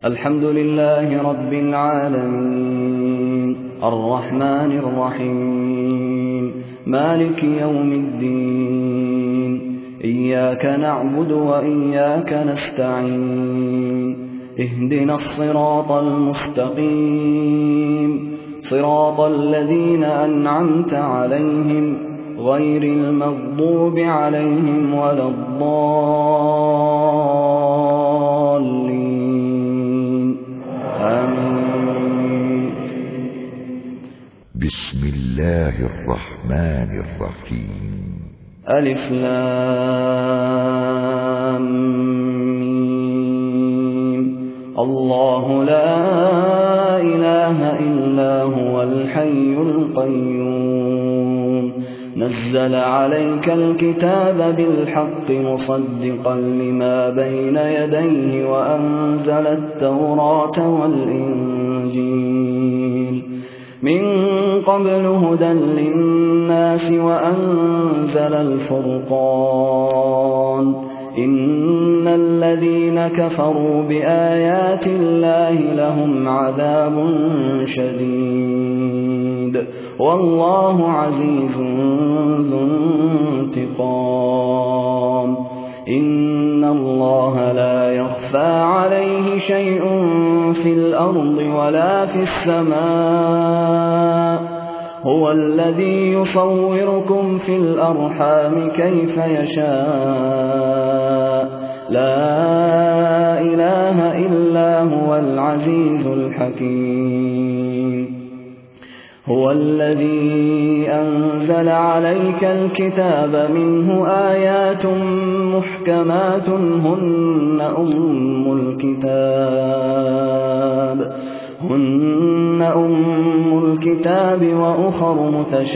الحمد لله رب العالمين الرحمن الرحيم مالك يوم الدين إياك نعبد وإياك نستعين اهدنا الصراط المستقيم صراط الذين أنعمت عليهم غير المغضوب عليهم ولا الضالين آمين. بسم الله الرحمن الرحيم. ألف لام ميم. الله لا إله إلا هو الحي القيوم نزل عليك الكتاب بالحق مصدقا لما بين يديه وأنزل التوراة والإنجيل من قبل هدى للناس وأنزل الفرقان إن الذين كفروا بآيات الله لهم عذاب شديد والله عزيز ذو انتقام. إن الله لا يخفى عليه شيء في الأرض ولا في السماء هو الذي يصوركم في الأرحام كيف يشاء لا إله إلا هو العزيز الحكيم. هو الذي أنزل عليك الكتاب منه آيات محكمات هن أم الكتاب وأخر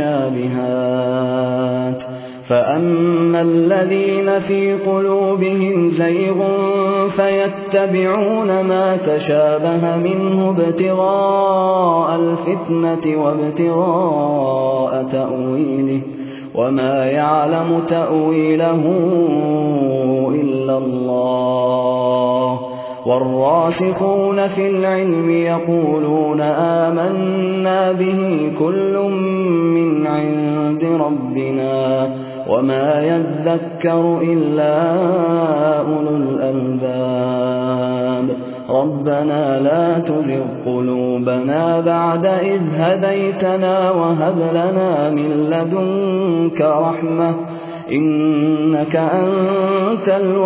متشابهات فأما الذين في قلوبهم زيغ فيتبعون ما تشابه منه ابتغاء الفتنة وابتغاء تأويله وما يعلم تأويله إلا الله والراسخون في العلم يقولون آمنا به كل من عند ربنا وما يذكر إلا أولو الألباب. ربنا لا تزغ قلوبنا بعد إذ هديتنا وهب لنا من لدنك رحمة إنك أنت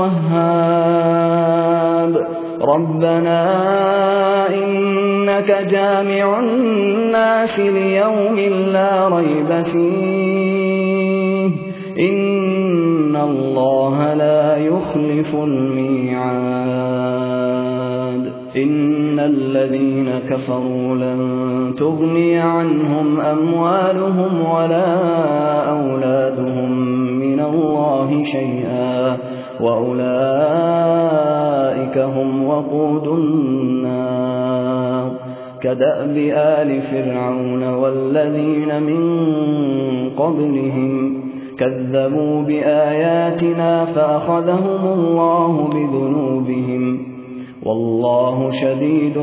الوهاب. ربنا إنك جامع الناس ليوم لا ريب فيه إن الله لا يخلف الميعاد. إن الذين كفروا لن تغني عنهم أموالهم ولا أولادهم من الله شيئا وأولئك هم وقود النار. كدأب آل فرعون والذين من قبلهم كذبوا بآياتنا فأخذهم الله بذنوبهم والله شديد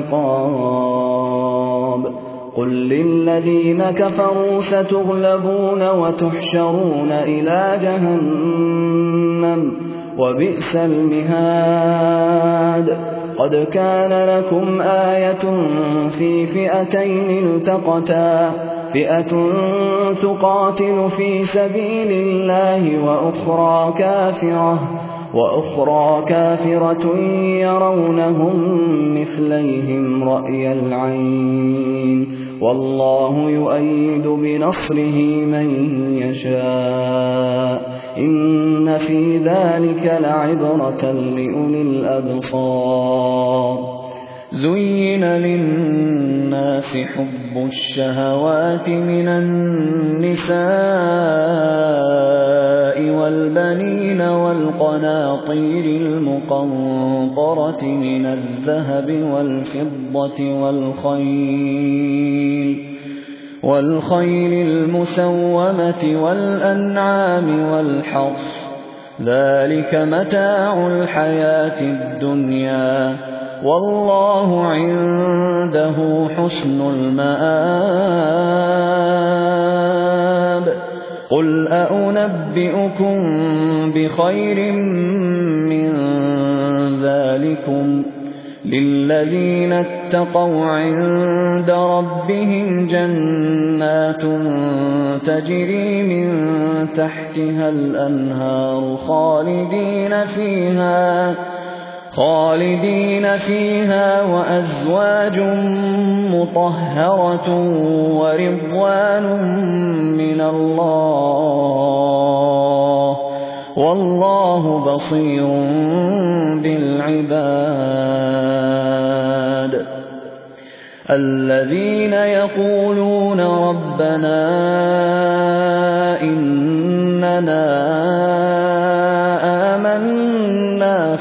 العقاب. قل للذين كفروا ستغلبون وتحشرون إلى جهنم وبئس المهاد. قد كان لكم آية في فئتين التقتا فئة تقاتل في سبيل الله وأخرى كافرة يرونهم مثليهم رأي العين والله يؤيد بنصره من يشاء إن في ذلك لعبرة لأولي الأبصار. زين للناس حب الشهوات من النساء والبنين والقناطير المقنطرة من الذهب والفضة والخيل المسومة والأنعام والحرث ذلك متاع الحياة الدنيا والله عنده حسن المآب قل أنبئكم بخير من ذلكم للذين اتقوا عند ربهم جنات تجري من تحتها الأنهار خالدين فيها وأزواج مطهرة ورضوان من الله والله بصير بالعباد الذين يقولون ربنا إننا آمنا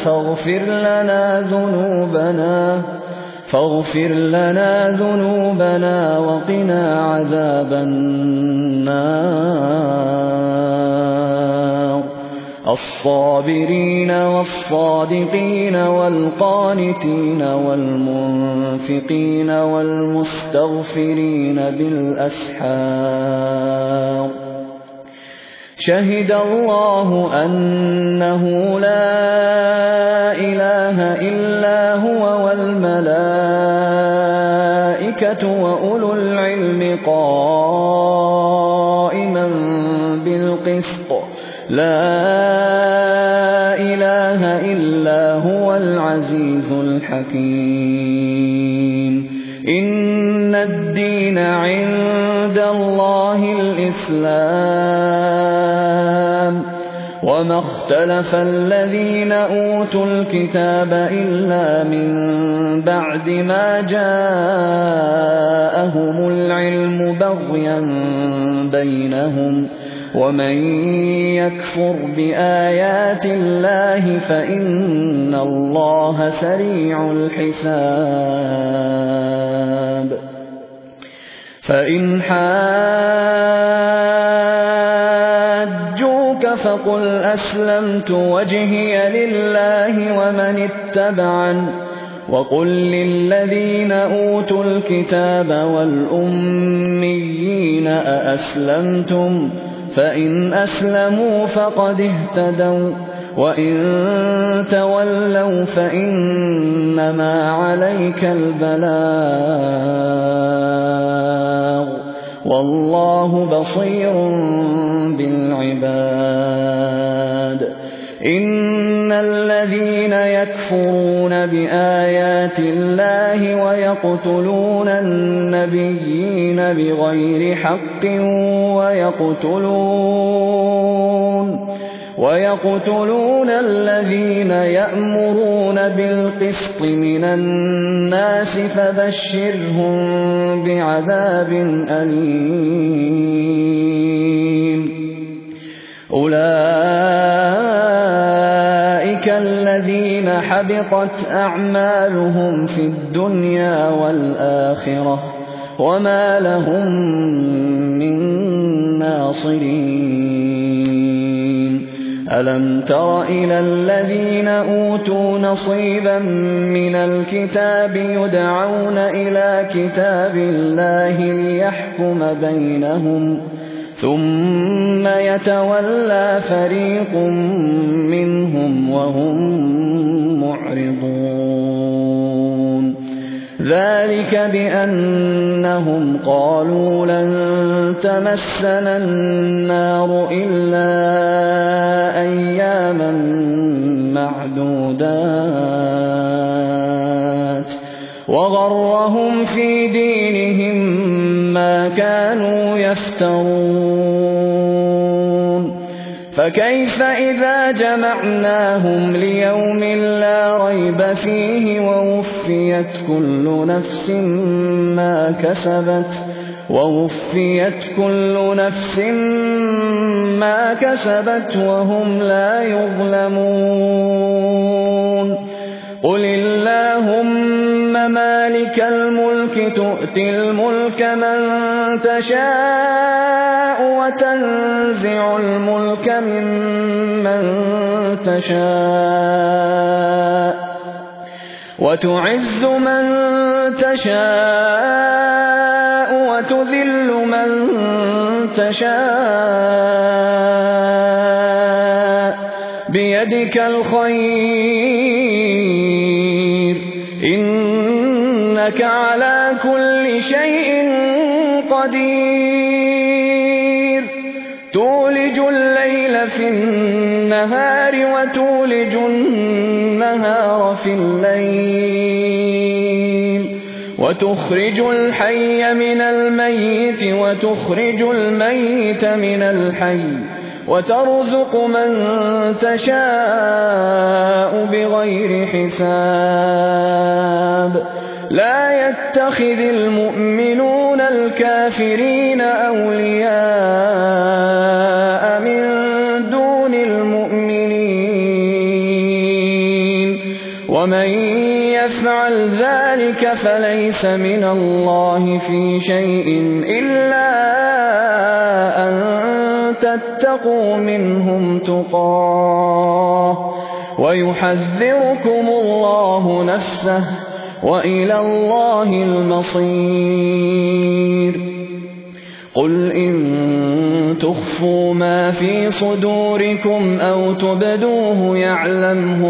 فاغفر لنا ذنوبنا وقنا عذاب النار الصابرين والصادقين والقانتين والمنفقين والمستغفرين بالأسحار شهد الله أنه لا إله إلا هو والملائكة وأولو العلم قائما بالقسط لا إله إلا هو العزيز الحكيم إن الدين عند الله الإسلام وما اختلف الذين أوتوا الكتاب إلا من بعد ما جاءهم العلم بغيا بينهم ومن يكفر بآيات الله فإن الله سريع الحساب فإن حاجوك فقل أسلمت وجهي لله ومن اتبعن وقل للذين أوتوا الكتاب والأميين أأسلمتم فإن أسلموا فقد اهتدوا وإن تولوا فإنما عليك البلاغ والله بصير بالعباد إن الذين يكفرون بآيات الله ويقتلون النبيين بغير حق ويقتلون الذين يأمرون بالقسط من الناس فبشرهم بعذاب أليم أولئك الذين حبطت أعمالهم في الدنيا والآخرة وما لهم من ناصرين ألم تر إلى الذين أوتوا نصيبا من الكتاب يدعون إلى كتاب الله ليحكم بينهم ثم يتولى فريق منهم وهم معرضون ذلك بأنهم قالوا لن تمسنا النار إلا أياما معدودات وغرهم في دينهم ما كانوا يفترون فكيف إذا جمعناهم ليوم لا ريب فيه ووفيت كل نفس ما كسبت وهم لا يظلمون قل اللهم مالك الملك تؤتي الملك من تشاء وتنزع الملك ممن تشاء وتعز من تشاء وتذل من تشاء بيدك الخير إنك على كل شيء قدير تولج الليل في النهار وتولج النهار في الليل وتخرج الحي من الميت وتخرج الميت من الحي وترزق من تشاء بغير حساب لا يتخذ المؤمنون الكافرين أولياء من دون المؤمنين ومن يفعل ذلك فليس من الله في شيء إلا أن تتقوا منهم تقاه ويحذركم الله نفسه وإلى الله المصير قل إن تخفوا ما في صدوركم أو تبدوه يعلمه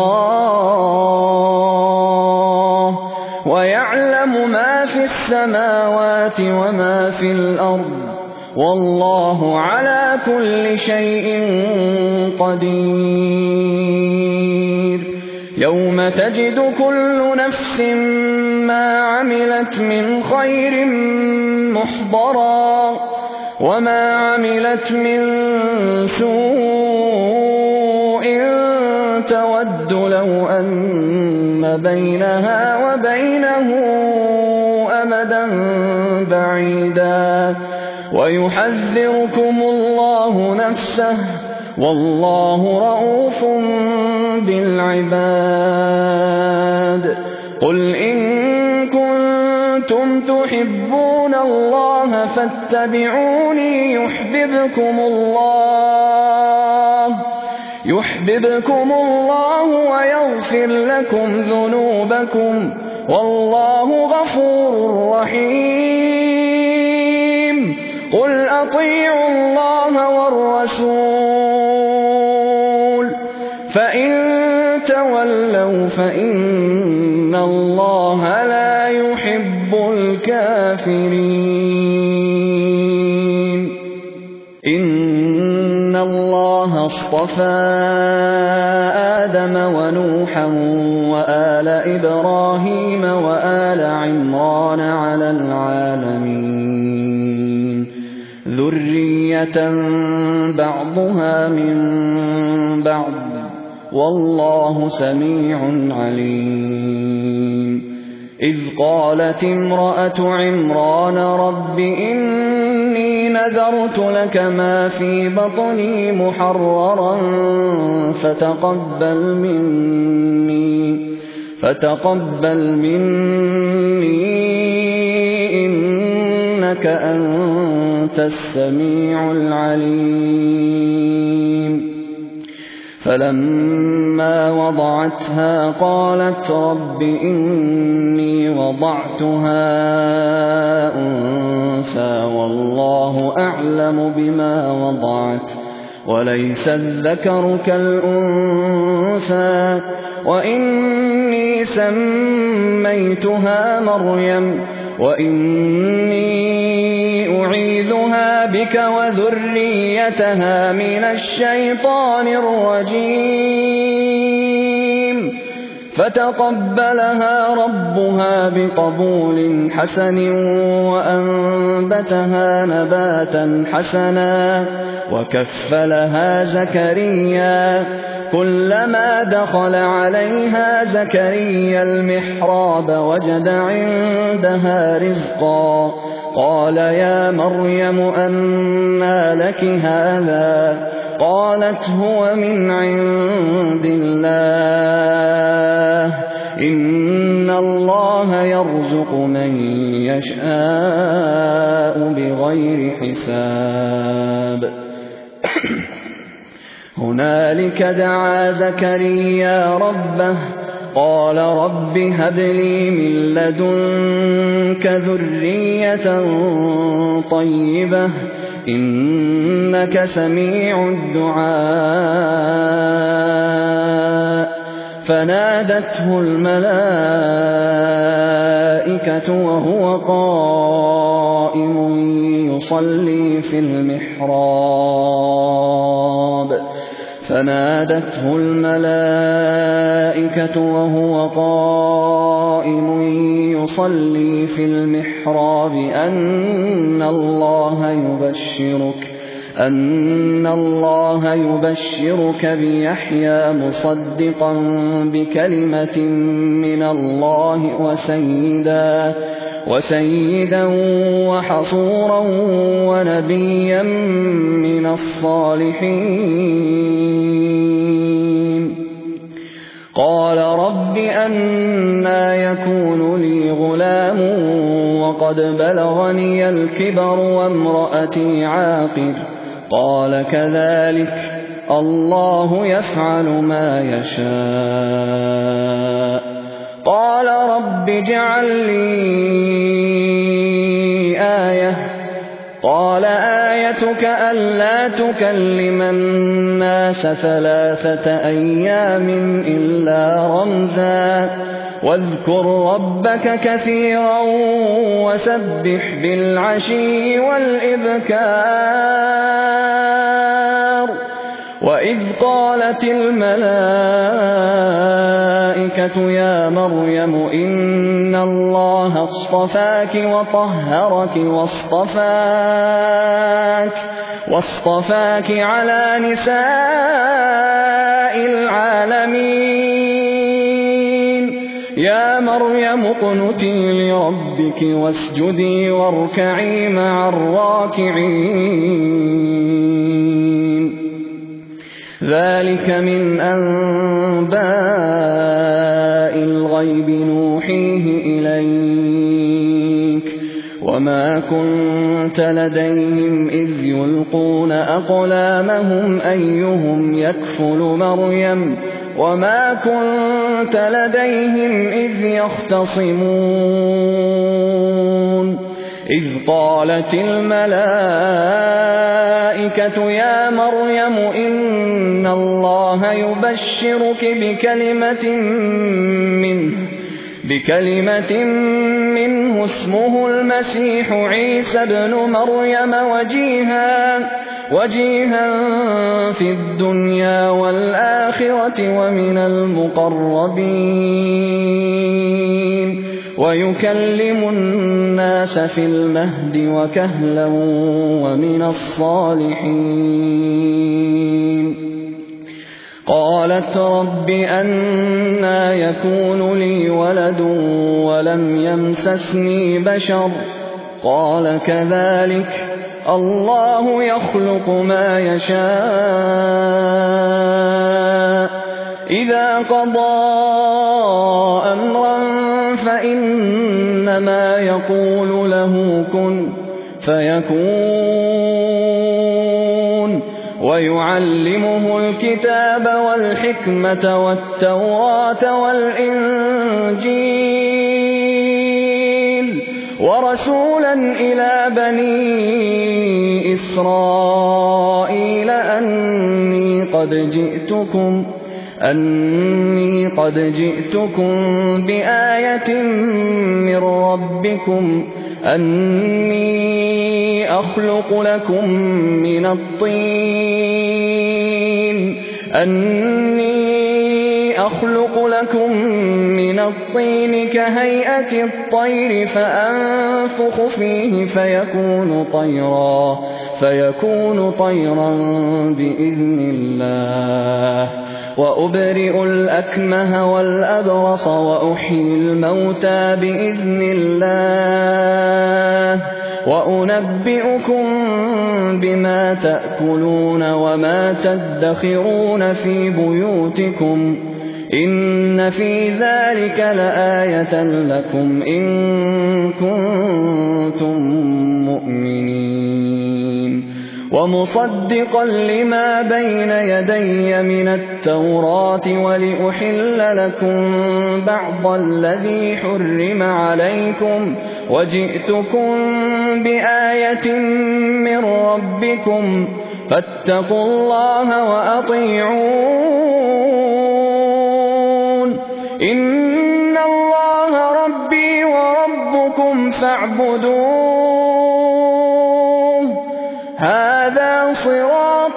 الله ويعلم ما في السماوات وما في الأرض والله على كل شيء قدير يوم تجد كل نفس ما عملت من خير محضرا وما عملت من سوء تود لو أن بينها وبينه أمدا بعيدا ويحذركم الله نفسه والله رءوف بالعباد قل إن كنتم تحبون الله فاتبعوني يحببكم الله ويغفر لكم ذنوبكم والله غفور رحيم قل أطيعوا الله والرسول فإن تولوا فإن الله لا يحب الكافرين إن الله اصطفى آدم ونوحا وآل إبراهيم وآل عمران على العالمين ذرية بعضها من بعض والله سميع عليم إذ قالت امرأة عمران رب إني نذرت لك ما في بطني محررا فتقبل مني إنك أنت السميع العليم فلما وضعتها قالت رب إني وضعتها أنثى والله أعلم بما وضعت وليس الذكر كالأنثى وإني سميتها مريم وإني أعيذها بك وذريتها من الشيطان الرجيم فتقبلها ربها بقبول حسن وأنبتها نباتا حسنا وكفلها زكريا كلما دخل عليها زكريا المحراب وجد عندها رزقا قال يا مريم أنى لك هذا قالت هو من عند الله إن الله يرزق من يشاء بغير حساب هنالك دعا زكريا ربه قال رب هب لي من لدنك ذرية طيبة إنك سميع الدعاء فنادته الملائكة وهو قائم يصلي في المحراب أن الله يبشرك بيحيى مصدقا بكلمة من الله وسيدا وحصورا ونبيا من الصالحين قال رب أنى يكون لي غلام وقد بلغني الكبر وامرأتي عاقر قال كذلك الله يفعل ما يشاء قال رب اجعل لي آية قال آيتك ألا تكلم الناس 3 أيام إلا رمزا واذكر ربك كثيرا وسبح بالعشي والإبكار وإذ قالت الملائكة يا مريم إن الله اصطفاك وطهرك واصطفاك على نساء العالمين يا مريم اقنتي لربك واسجدي واركعي مع الراكعين ذلك من أنباء الغيب نوحيه إليك وما كنت لديهم إذ يلقون أقلامهم أيهم يكفل مريم وما كنت لديهم إذ يختصمون إذ قالت الملائكة يا مريم إن الله يبشرك بكلمة منه اسمه المسيح عيسى ابن مريم وجيها في الدنيا والآخرة ومن المقربين ويكلم الناس في المهد وكهلا ومن الصالحين قالت رب أنى يكون لي ولد ولم يمسسني بشر قال كذلك الله يخلق ما يشاء إذا قضى أمرا فإنما يقول له كن فيكون ويعلمه الكتاب والحكمة والتوراة والإنجيل ورسولا إلى بني إسرائيل أني قد جئتكم بآية من ربكم أني أخلق لكم من الطين كهيئة الطير فأنفخ فيه فيكون طيرا بإذن الله وأبرئ الأكمه والأبرص وأحيي الموتى بإذن الله وأنبئكم بما تأكلون وما تدخرون في بيوتكم إن في ذلك لآية لكم إن كنتم مؤمنين ومصدقا لما بين يدي من التوراة ولأحل لكم بعض الذي حرم عليكم وجئتكم بآية من ربكم فاتقوا الله وأطيعون إن الله ربي وربكم فاعبدوه هذا صراط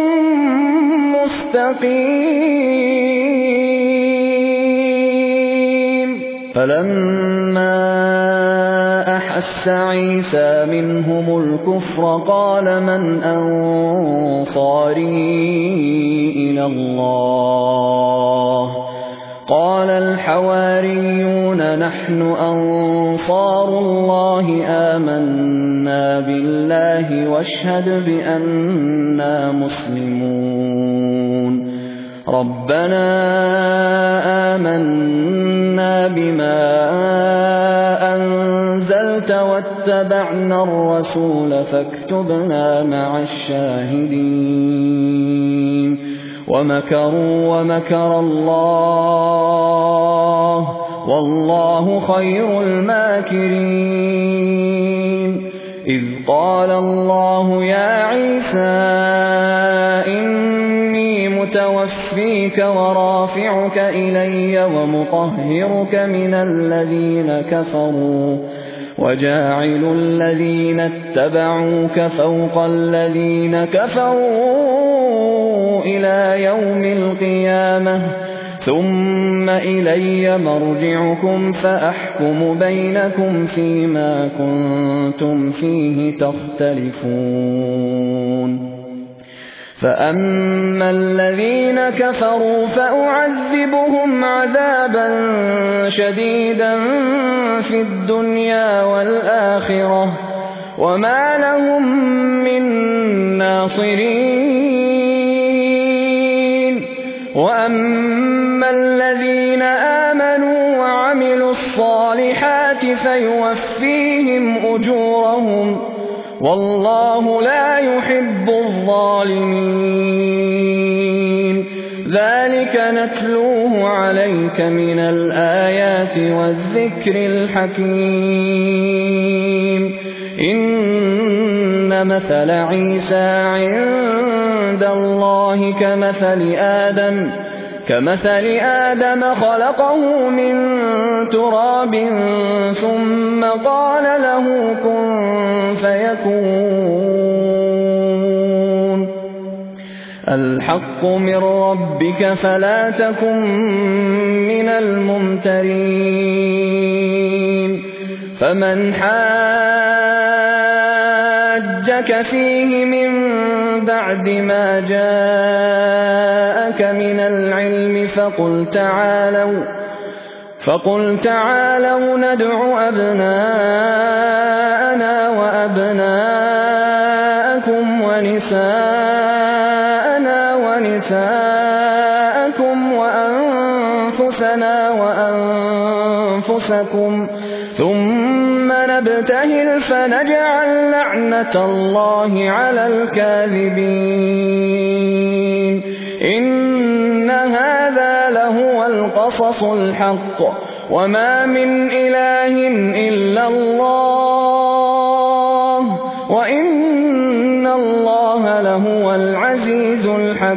مستقيم فلما أحس عيسى منهم الكفر قال من أنصاري إلى الله قال الحواريون نحن أنصار الله آمنا بالله واشهد بأننا مسلمون ربنا آمنا بما أنزلت واتبعنا الرسول فاكتبنا مع الشاهدين ومكروا ومكر الله والله خير الماكرين إذ قال الله يا عيسى إني متوفيك ورافعك إلي ومطهرك من الذين كفروا وجاعل الذين اتبعوك فوق الذين كفروا إلى يوم القيامة ثم إلي مرجعكم فأحكم بينكم فيما كنتم فيه تختلفون فأما الذين كفروا فأعذبهم عذابا شديدا في الدنيا والآخرة وما لهم من ناصرين وأما الذين آمنوا وعملوا الصالحات فيوفيهم أجورهم والله لا يحب الظالمين ذلك نتلوه عليك من الآيات والذكر الحكيم إن مثل عيسى عند الله كمثل آدم خلقه من تراب ثم قال له كن فيكون الحق من ربك فلا تكن من الممترين فمن حاجك فيه من بعد ما جاءك من العلم فقل تعالوا ندع أبناءنا وأبناءكم ونساءنا ونساءكم وأنفسنا وأنفسكم ثم نبتهل فنجعل لعنة الله على الكاذبين إن هذا لهو القصص الحق وما من إله إلا الله وإن الله لهو العزيز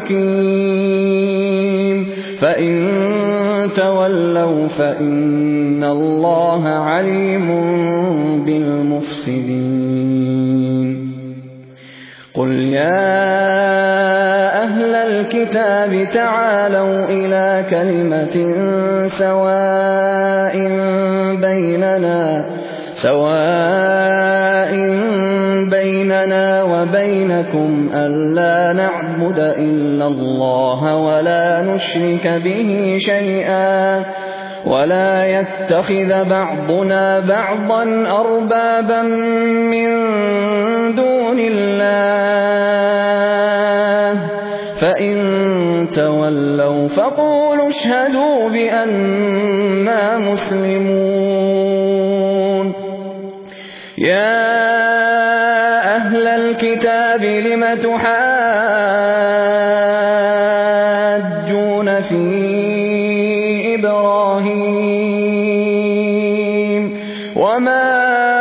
الحكيم فإن تولوا فإن الله عليم بالمفسدين قل يا أهل الكتاب تعالوا إلى كلمة سواء بيننا وبينكم ألا نعبد إلا الله ولا نشرك به شيئا ولا يتخذ بعضنا بعضا أربابا من دون الله فإن تولوا فقولوا اشهدوا بأننا مسلمون يا أهل الكتاب لم تحاجون في إبراهيم وما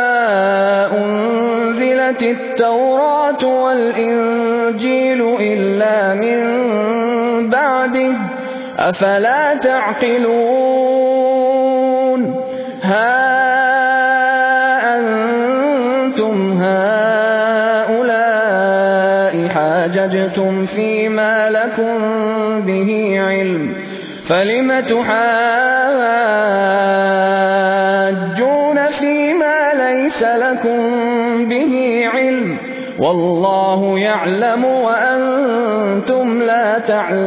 أنزلت التوراة والإنجيل إلا من بعده أفلا تعقلون ها أنتم هؤلاء حاججتم فيما لكم به علم فلم تحاجون فيما ليس لكم به علم والله يعلم وأنتم لا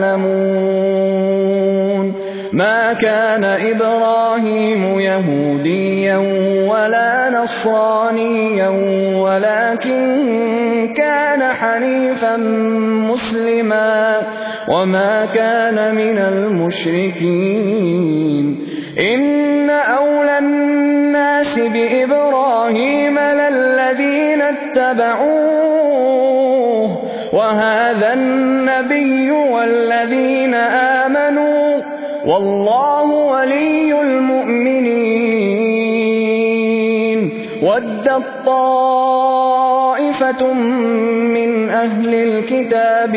تعلمون ما كان إبراهيم يهوديا ولا نصرانيا ولكن كان حنيفا مسلما وما كان من المشركين إن أولى الناس بإبراهيم للذين اتبعوه وهذا النبي والذين آمنوا والله ولي المؤمنين ودت طائفة من أهل الكتاب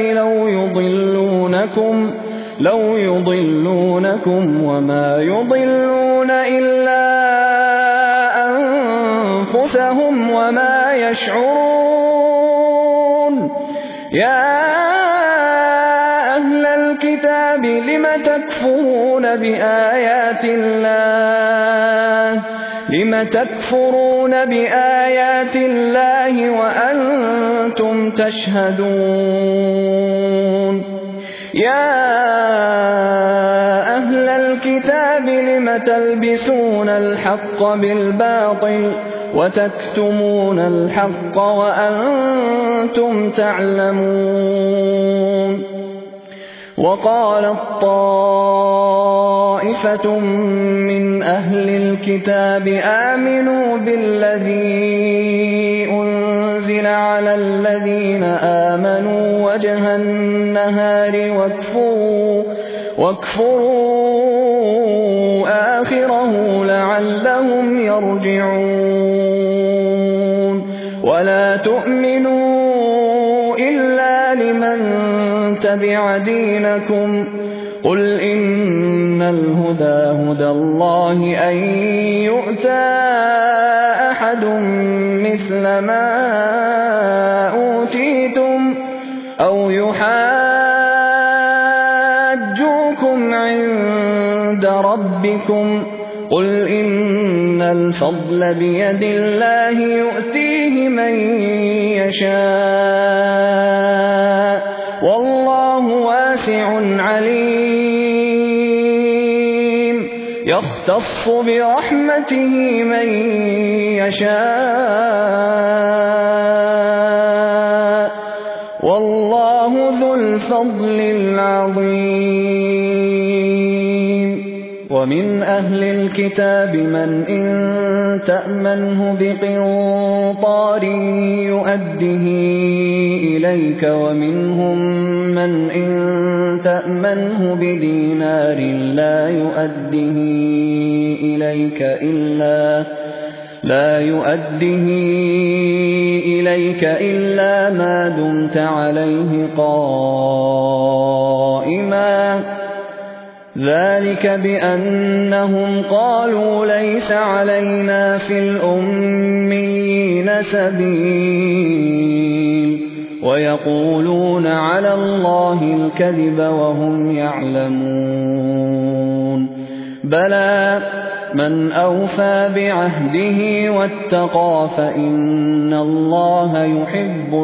لو يضلونكم وما يضلون إلا أنفسهم وما يشعرون يا أهل الكتاب لم تكفرون بآيات الله وأنتم تشهدون يا أهل الكتاب لم تلبسون الحق بالباطل وتكتمون الحق وأنتم تعلمون وقالت طائفة من أهل الكتاب آمنوا بالذي أنزل على الذين آمنوا وجه النهار واكفروا آخره لعلهم يرجعون ولا تؤمنوا إلا لمن تبع دينكم قل إن الهدى هدى الله أن يؤتى أحد مثل ما أوتيتم أو يحاجوكم عند ربكم قل إن الفضل بيد الله يؤتيه من يشاء والله واسع عليم يختص برحمته من يشاء والله ذو الفضل العظيم ومن أهل الكتاب من إن تأمنه بقنطار يؤده إليك ومنهم من إن تأمنه بدينار لا يؤده إليك إلا ما دمت عليه قائما ذلك بأنهم قالوا ليس علينا في الأميين سبيل ويقولون على الله الكذب وهم يعلمون بلى من أوفى بعهده واتقى فإن الله يحب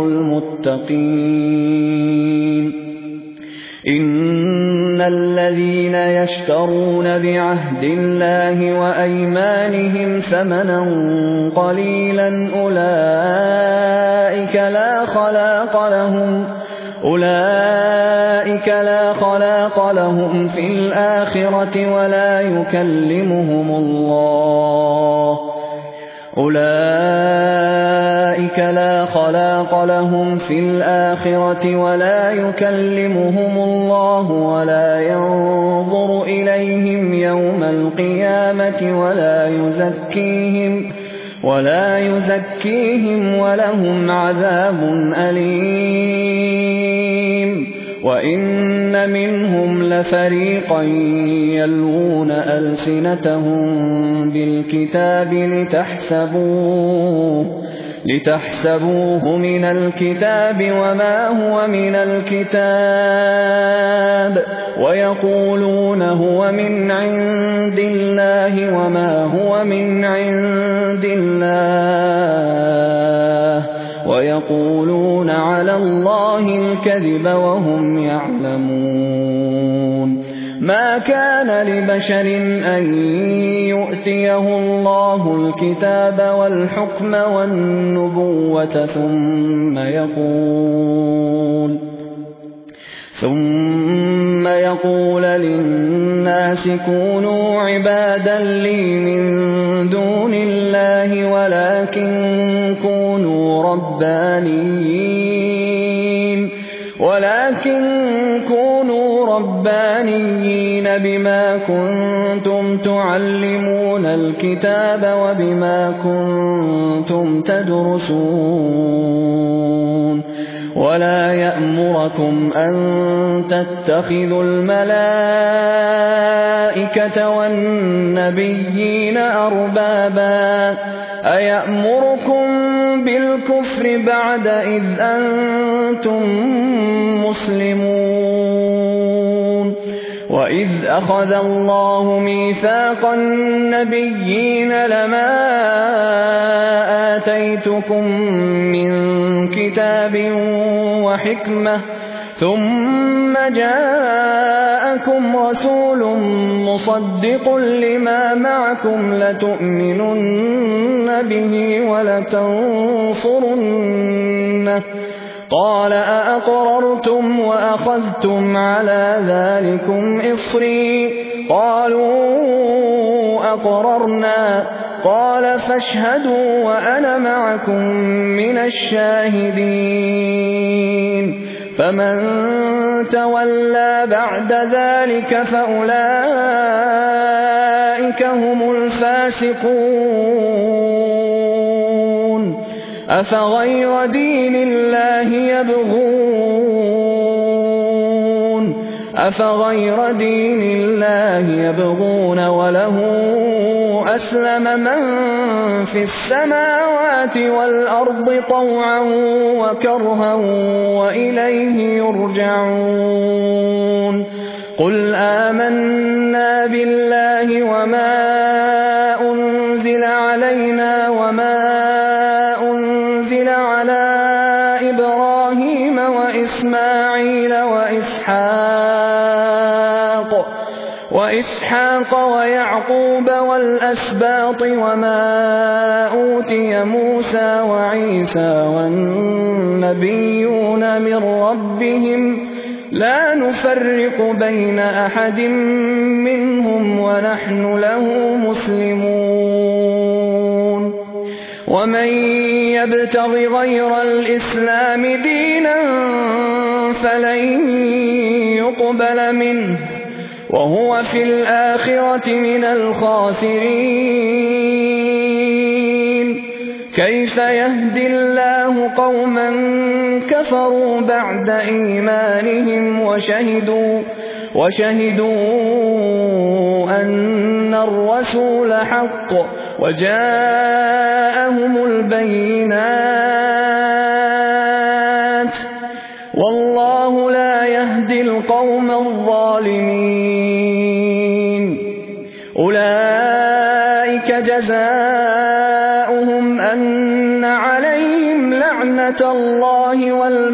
المتقين إن الذين يشترون بعهد الله وأيمانهم ثمنا قليلا أولئك لا خلاق لهم في الآخرة ولا يكلمهم الله خَلَقَ لَهُمْ فِي الْآخِرَةِ وَلَا يُكَلِّمُهُمُ اللَّهُ وَلَا يَنظُرُ إِلَيْهِمْ يَوْمَ الْقِيَامَةِ وَلَا يُزَكِّيهِمْ وَلَهُمْ عَذَابٌ أَلِيمٌ وَإِنَّ مِنْهُمْ لَفَرِيقًا يَلْوُونَ أَلْسِنَتَهُم بِالْكِتَابِ لِتَحْسَبُوهُ مِنَ الْكِتَابِ وَمَا هُوَ مِنَ الْكِتَابِ وَيَقُولُونَ هُوَ مِنْ عِندِ اللَّهِ وَمَا هُوَ مِنْ عِندِ اللَّهِ وَيَقُولُونَ عَلَى اللَّهِ الْكَذِبَ وَهُمْ يَعْلَمُونَ مَا كَانَ لِبَشَرٍ أَن يُؤْتِيَهُ اللَّهُ الْكِتَابَ وَالْحُكْمَ وَالنُّبُوَّةَ ثُمَّ يَقُولَ لِلنَّاسِ كُونُوا عِبَادًا لِّي مِن دُونِ اللَّهِ ولكن كونوا ربانيين بما كنتم تعلمون الكتاب وبما كنتم تدرسون ولا يأمركم أن تتخذوا الملائكة والنبيين أربابا أيأمركم بالكفر بعد إذ أنتم مسلمون وإذ أخذ الله ميثاق النبيين لما آتيتكم من كتاب وحكمة ثم جاءكم رسول مصدق لما معكم لتؤمنن به ولتنصرنه قال أأقررتم وأخذتم على ذلكم إصري قالوا أقررنا قال فاشهدوا وأنا معكم من الشاهدين فمن تولى بعد ذلك فأولئك هم الفاسقون أفغير دين الله يبغون وله أسلم من في السماوات والأرض طوعا وكرها وإليه يرجعون قل آمنا بالله وما أنزل علينا وما أنزل على إبراهيم وإسماعيل وإسحاق ويعقوب والأسباط وما أوتي موسى وعيسى والنبيون من ربهم لا نفرق بين أحد منهم ونحن له مسلمون ومن يبتغ غير الإسلام دينا فلن يقبل منه وهو في الآخرة من الخاسرين كيف يهدي الله قوما كفروا بعد إيمانهم وشهدوا أن الرسول حق وجاءهم البينات والله لا يهدي القوم الظالمين أولئك جزاؤهم أن عليهم لعنة الله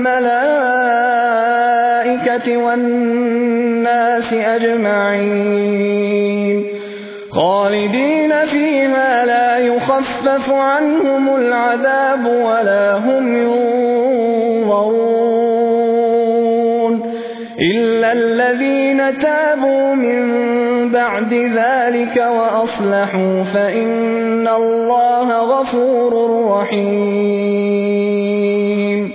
والملائكة والناس أجمعين خالدين فيها لا يخفف عنهم العذاب ولا هم ينظرون إلا الذين تابوا من بعد ذلك وأصلحوا فإن الله غفور رحيم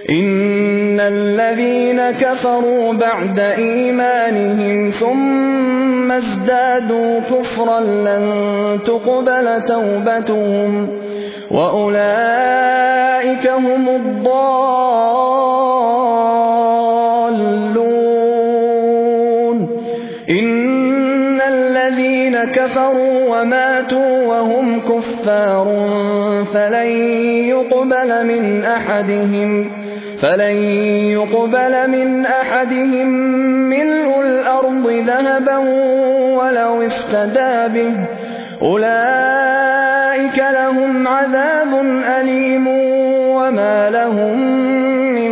إن الذين كفروا بعد إيمانهم ثم ازدادوا كفرا لن تقبل توبتهم وأولئك هم الضالون. إن الذين كفروا وماتوا وهم كفار فلن يقبل من أحدهم ملء الأرض ذهبا ولو افتدى به أولئك لهم عذاب أليم وما لهم من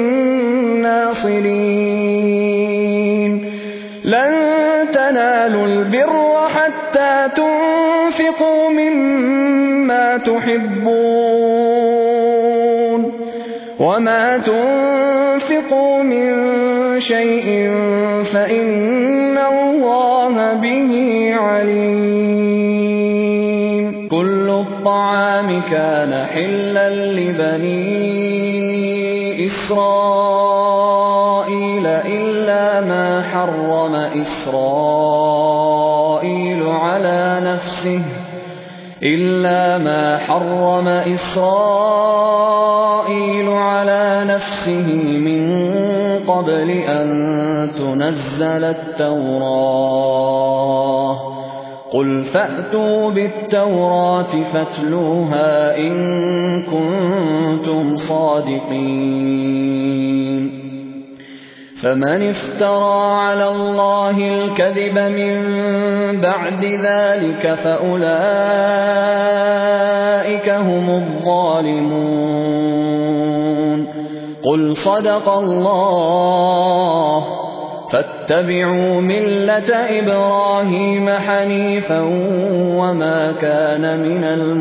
ناصرين. لن تنالوا البر حتى تنفقوا مما تحبون وما تنفقوا من شيء فإن الله به عليم. كل الطعام كان حلا لبني إسرائيل إلا ما حرم إسرائيل على نفسه من قبل أن تنزل التوراة. قل فأتوا بالتوراة فاتلوها إن كنتم صادقين. فمن افترى على الله الكذب من بعد ذلك فأولئك هم الظالمون. قل صدق الله فاتبعوا ملة إبراهيم حنيفا وما كان من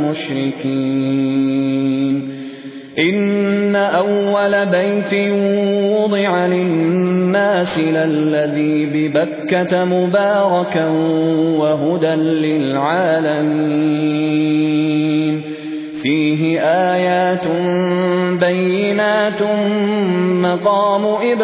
المشركين. إن أول بيت وضع للناس للذي ببكة مباركا وهدى للعالمين. فيه آيات بينات مقام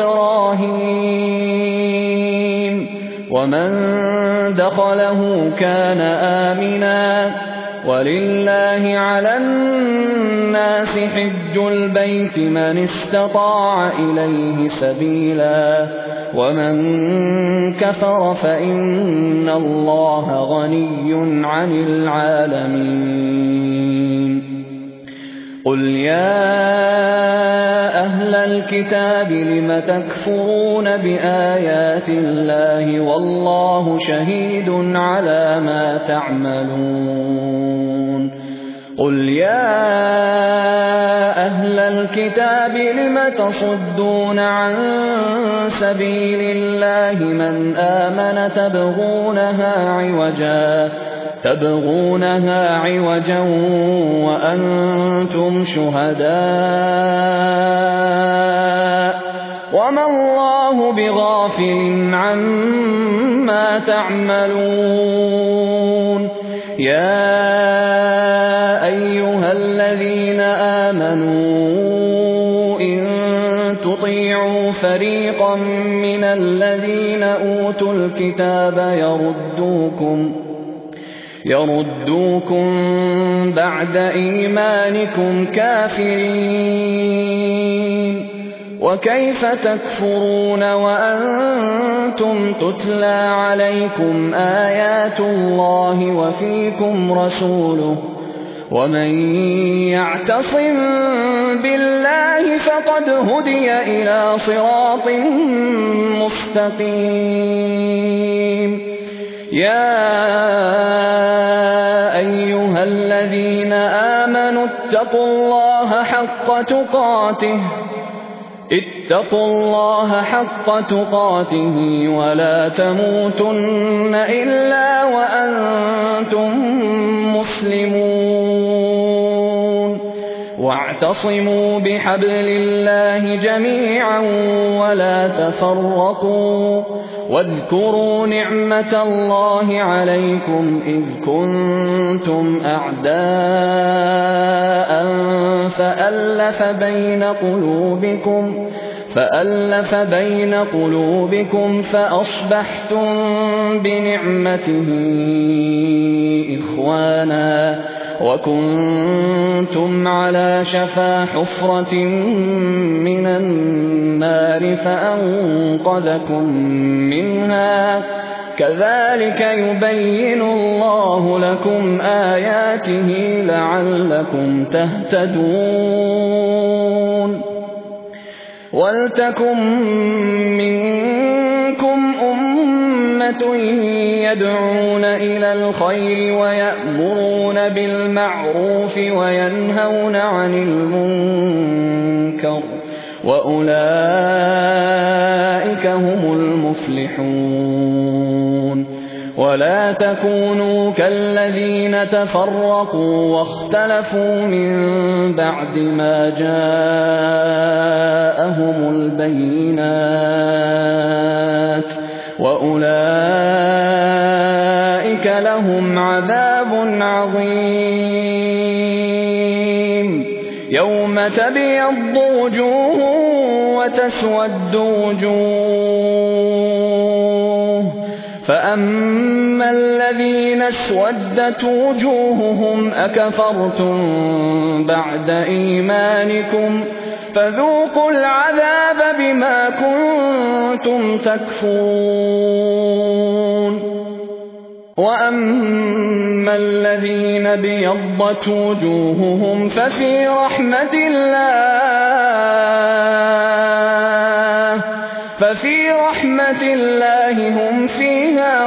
إبراهيم ومن دخله كان آمنا ولله على الناس حج البيت من استطاع إليه سبيلا ومن كفر فإن الله غني عن العالمين. قل يا أهل الكتاب لم تكفرون بآيات الله والله شهيد على ما تعملون. قل يا أهل الكتاب لم تصدون عن سبيل الله من آمن تبغونها عوجا وأنتم شهداء وما الله بغافل عما تعملون. يا أيها الذين آمنوا إن تطيعوا فريقا من الذين أوتوا الكتاب يردوكم بعد إيمانكم كافرين. وكيف تكفرون وأنتم تتلى عليكم آيات الله وفيكم رسوله ومن يعتصم بالله فقد هدي إلى صراط مستقيم. يا أيها الذين آمنوا اتقوا الله حق تقاته ولا تموتن إلا وأنتم مسلمون. واعتصموا بحبل الله جميعا ولا تفرقوا واذكروا نعمة الله عليكم إذ كنتم أعداء فألف بين قلوبكم فأصبحتم بنعمته إخوانا وكنتم على شفا حفرة من النار فأنقذكم منها كذلك يبين الله لكم آياته لعلكم تهتدون ولتكن منكم أمة يدعون إلى الخير ويأمرون بالمعروف وينهون عن المنكر وأولئك هم المفلحون ولا تكونوا كالذين تفرقوا واختلفوا من بعد ما جاءهم البينات وأولئك لهم عذاب عظيم يوم تبيض وجوه وتسود وجوه فأما الذين اسودت وجوههم أكفرتم بعد إيمانكم فذوقوا العذاب بما كنتم تكفرون وأما الذين ابيضت وجوههم ففي رحمة الله هم فيها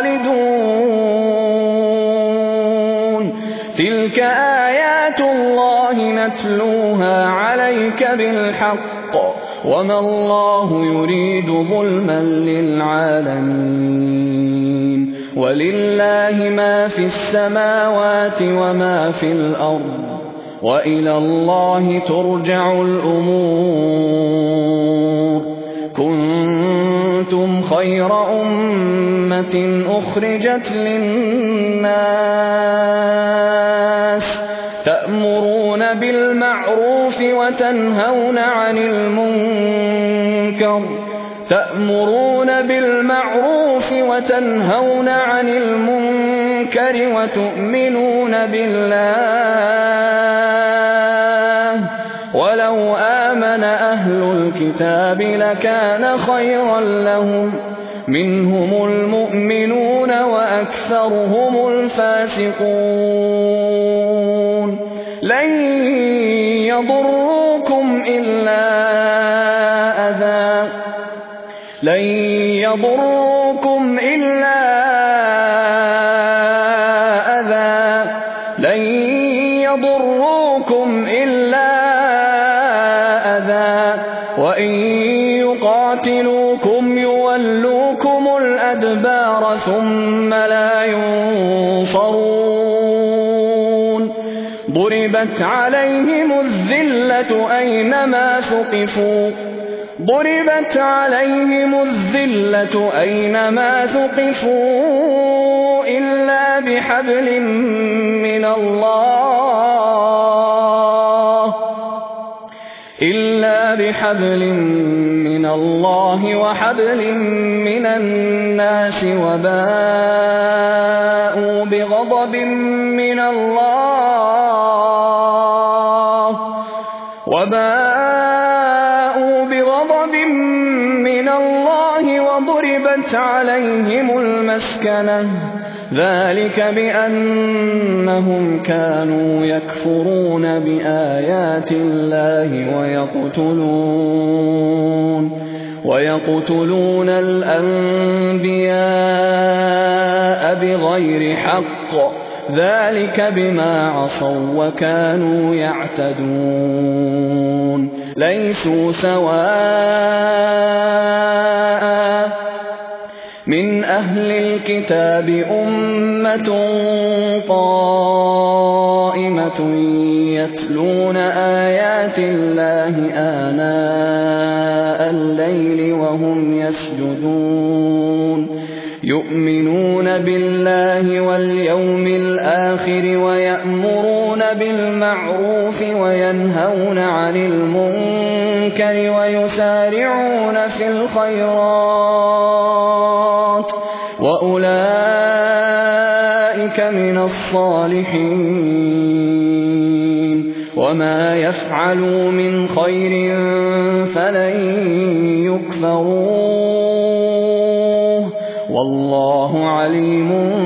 خالدون تلك آيات الله نتلوها عليك بالحق وما الله يريد ظلما للعالمين ولله ما في السماوات وما في الأرض وإلى الله ترجع الأمور كنتم خير أمة أخرجت للناس تأمرون بالمعروف وتنهون عن المنكر وتؤمنون بالله ولو آمن أهل الكتاب لكان خيرا لهم منهم المؤمنون وأكثرهم الفاسقون لن يضروكم إلا أذى وإن يقاتلوكم يولوكم الأدبار ثم لا ينصرون ضربت عليهم الذلة أينما ثقفوا إلا بحبل من الله وحبل من الناس وباءوا بغضب من الله وضربت عليهم المسكنة ذلك بأنهم كانوا يكفرون بآيات الله ويقتلون الأنبياء بغير حق ذلك بما عصوا وكانوا يعتدون ليسوا سواء من أهل الكتاب أمة قائمة يتلون آيات الله آناء الليل وهم يسجدون يؤمنون بالله واليوم الآخر ويأمرون بالمعروف وينهون عن المنكر ويسارعون في الخيرات وأولئك من الصالحين وما يفعلوا من خير فلن يكفروه والله عليم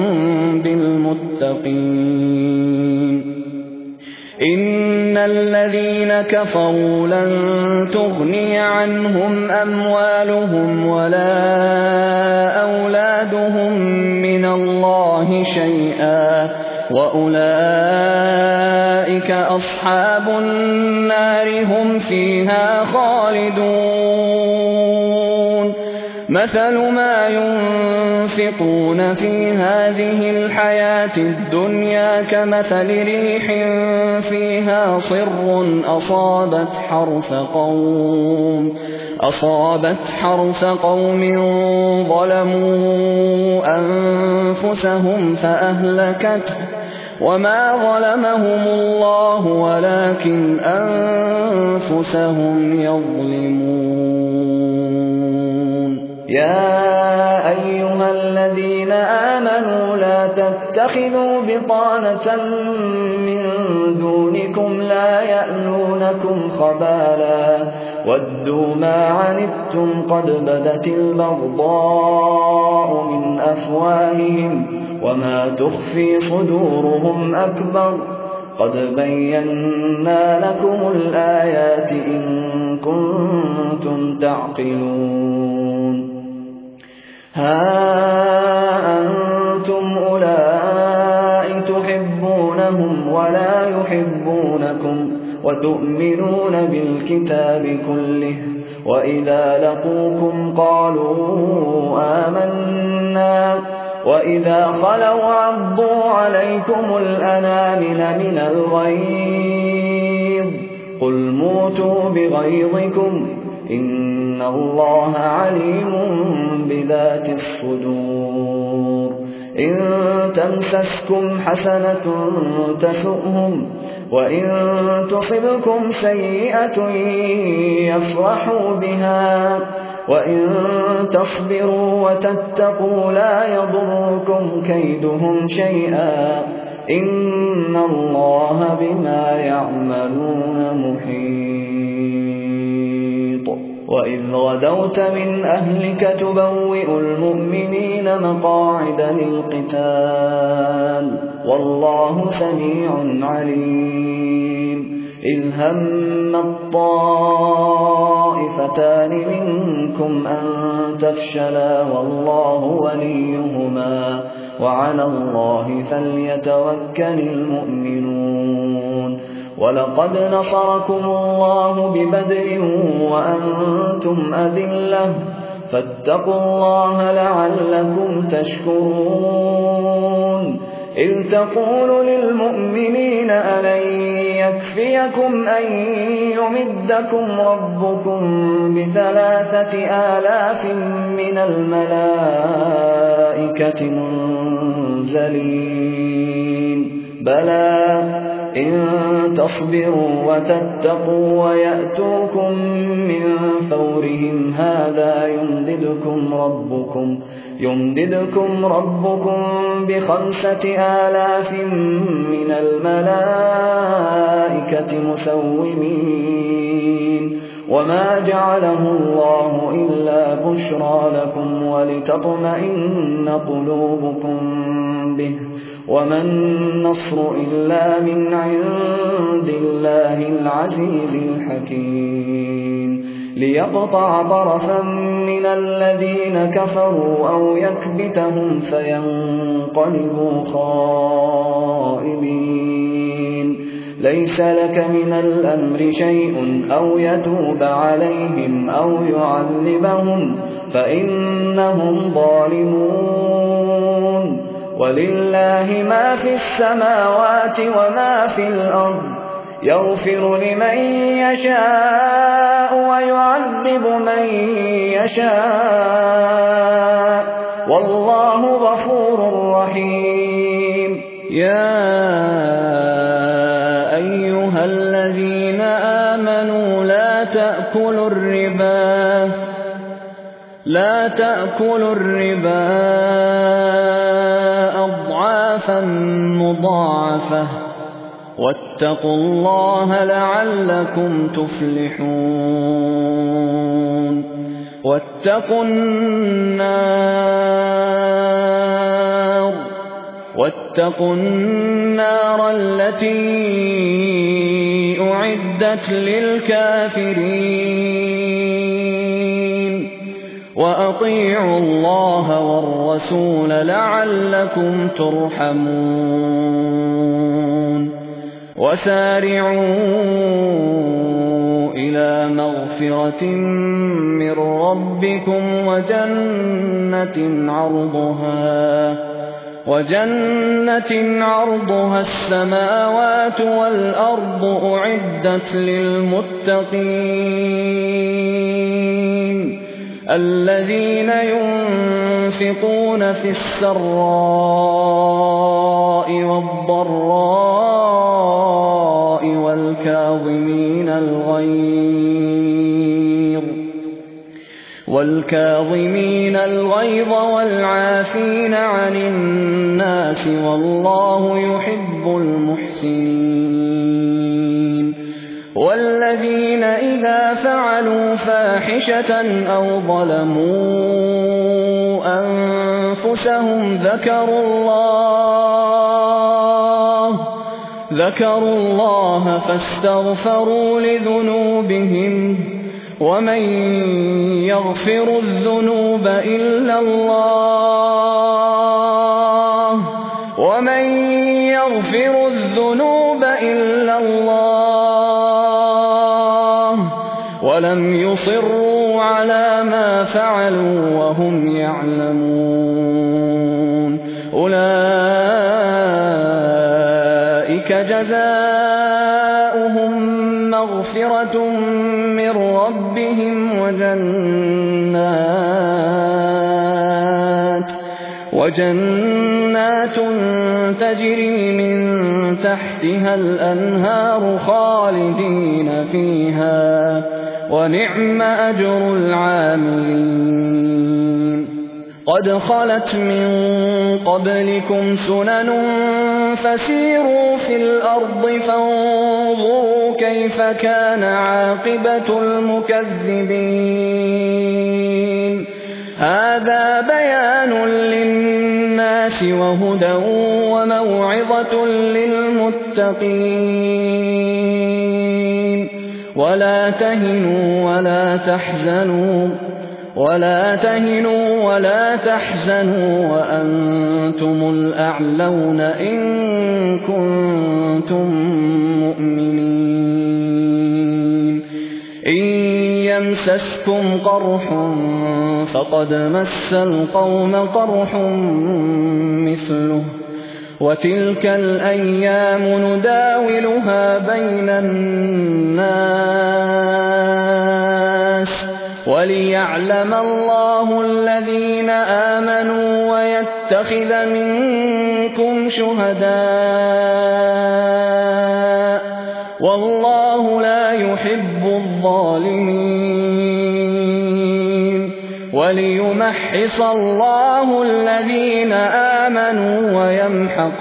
بالمتقين إن الذين كفروا لن تغني عنهم أموالهم ولا أولادهم من الله شيئا وأولئك أصحاب النار هم فيها خالدون مثل ما ينفقون في هذه الحياة الدنيا كمثل ريح فيها صر أصابت حرث قوم ظلموا أنفسهم فأهلكته وما ظلمهم الله ولكن أنفسهم يظلمون يا أيها الذين آمنوا لا تتخذوا بطانة من دونكم لا يألونكم خبالا ودوا ما عنتم قد بدت البغضاء من أفواههم وما تخفي صدورهم أكبر قد بينا لكم الآيات إن كنتم تعقلون ها أنتم أولئك تحبونهم ولا يحبونكم وتؤمنون بالكتاب كله وإذا لقوكم قالوا آمنا وإذا خلوا عضوا عليكم الأنامل من الغيظ قل موتوا بغيظكم إن الله عليم بذات الصدور إن تمسسكم حسنة تسؤهم وإن تصبكم سيئة يفرحوا بها وإن تصبروا وتتقوا لا يضركم كيدهم شيئا إن الله بما يعملون محيط وإذ غدوت من أهلك تبوئ المؤمنين مقاعد للقتال والله سميع عليم إذ هم الطائفتان منكم أن تفشلا والله وليهما وعلى الله فليتوكل المؤمنون ولقد نصركم الله ببدر وأنتم أذلة فاتقوا الله لعلكم تشكرون إذ تقول للمؤمنين ألن يكفيكم أن يمدكم ربكم ب3,000 من الملائكة منزلين بلى إن تصبروا وتتقوا ويأتوكم من فورهم هذا يمددكم ربكم ب5,000 من الملائكة مسومين وما جعله الله إلا بشرى لكم ولتطمئن قلوبكم به وما النصر إلا من عند الله العزيز الحكيم ليقطع طرفا من الذين كفروا أو يكبتهم فينقلبوا خائبين ليس لك من الأمر شيء أو يتوب عليهم أو يعذبهم فإنهم ظالمون ولله ما في السماوات وما في الأرض يغفر لمن يشاء ويعذب من يشاء والله غفور رحيم يا أيها الذين آمنوا لا تأكلوا الربا أضعافا مضاعفة واتقوا الله لعلكم تفلحون. واتقوا النار التي أعدت للكافرين وأطيعوا الله والرسول لعلكم ترحمون. وسارعوا إلى مغفرة من ربكم وجنة عرضها السماوات والأرض أعدت للمتقين الذين ينفقون في السراء والضراء والكاظمين الغيظ والعافين عن الناس والله يحب المحسنين. والذين إذا فعلوا فاحشة أو ظلموا أنفسهم ذكروا الله فاستغفروا لذنوبهم ومن يغفر الذنوب إلا الله ولم يصروا على ما فعلوا وهم يعلمون أولئك جزاؤهم مغفرة من ربهم وجنات تجري من تحتها الأنهار خالدين فيها ونعم أجر العاملين. قد خلت من قبلكم سنن فسيروا في الأرض فانظروا كيف كان عاقبة المكذبين. هذا بيان للناس وهدى وموعظة للمتقين. ولا تهنوا ولا تحزنوا وأنتم الأعلون إن كنتم مؤمنين. إن يمسسكم قرح فقد مس القوم قرح مثله وتلك الأيام نداولها بين الناس وليعلم الله الذين آمنوا ويتخذ منكم شهداء والله لا يحب الظالمين. وليمحص الله الذين آمنوا ويمحق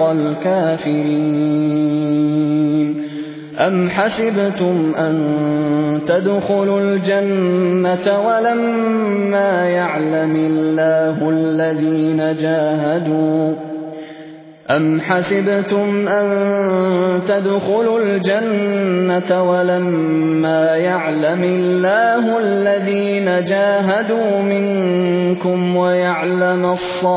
الكافرين. أم حسبتم أن تدخلوا الجنة ولما يعلم الله الذين جاهدوا منكم ويعلم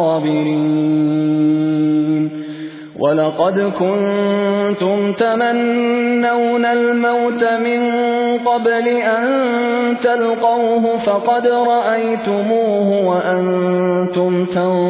الصابرين. ولقد كنتم تمنون الموت من قبل أن تلقوه فقد رأيتموه وأنتم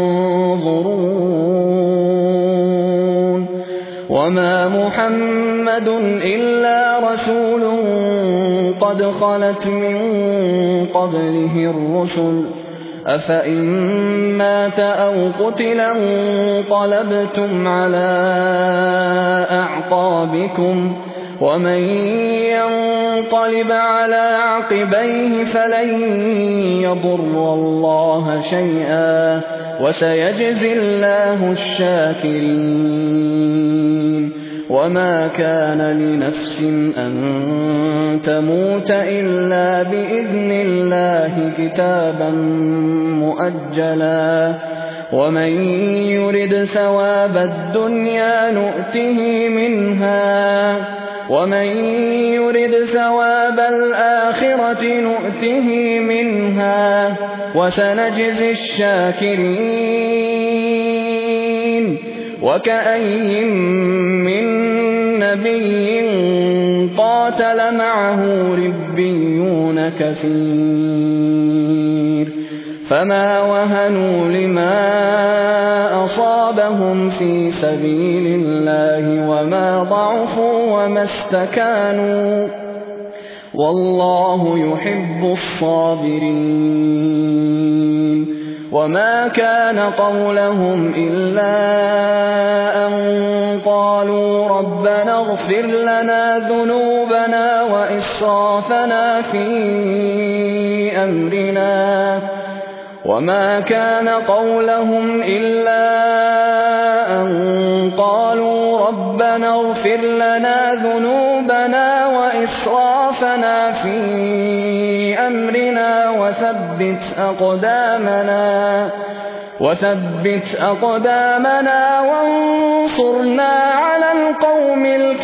تنظرون. وما محمد إلا رسول قد خلت من قبله الرسل أفإن مات أو قتل انقلبتم على أعقابكم ومن ينقلب على عقبيه فلن يضر الله شيئا وسيجزي الله الشاكرين وما كان لنفس أن تموت إلا بإذن الله كتابا مؤجلا ومن يرد ثواب الدنيا نؤته منها ومن يرد ثواب الآخرة نؤته منها وسنجزي الشاكرين وكأي من نبي قاتل معه ربيون كثير فما وهنوا لما أصابهم في سبيل الله وما ضعفوا وما استكانوا والله يحب الصابرين وما كان قولهم إلا أن قالوا ربنا اغفر لنا ذنوبنا وإسرافنا في أمرنا وما كان قولهم إلا أن قالوا ربنا اغفر لنا ذنوبنا وإسرافنا في أمرنا وثبت أقدامنا وانصرنا على القوم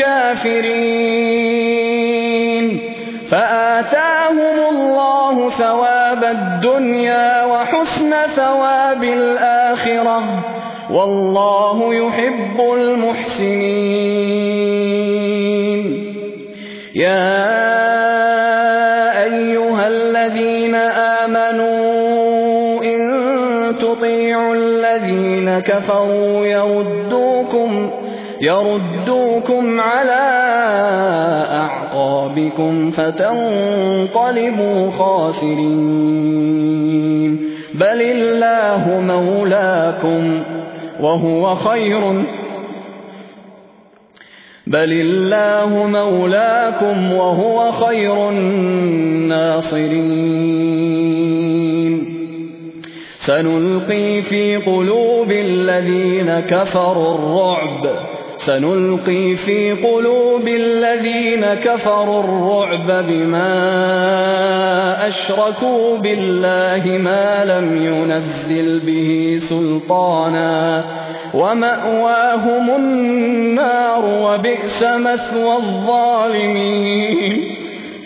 الكافرين فآتاهم الله ثواب الدنيا وحسن ثواب الآخرة والله يحب المحسنين يا أيها الذين آمنوا إن تطيعوا الذين كفروا يردوكم على أعقابكم فتنقلبوا خاسرين بل الله مولاكم وهو خير الناصرين سنلقي في قلوب الذين كفروا الرعب بما أشركوا بالله ما لم ينزل به سلطانا ومأواهم النار وبئس مثوى الظالمين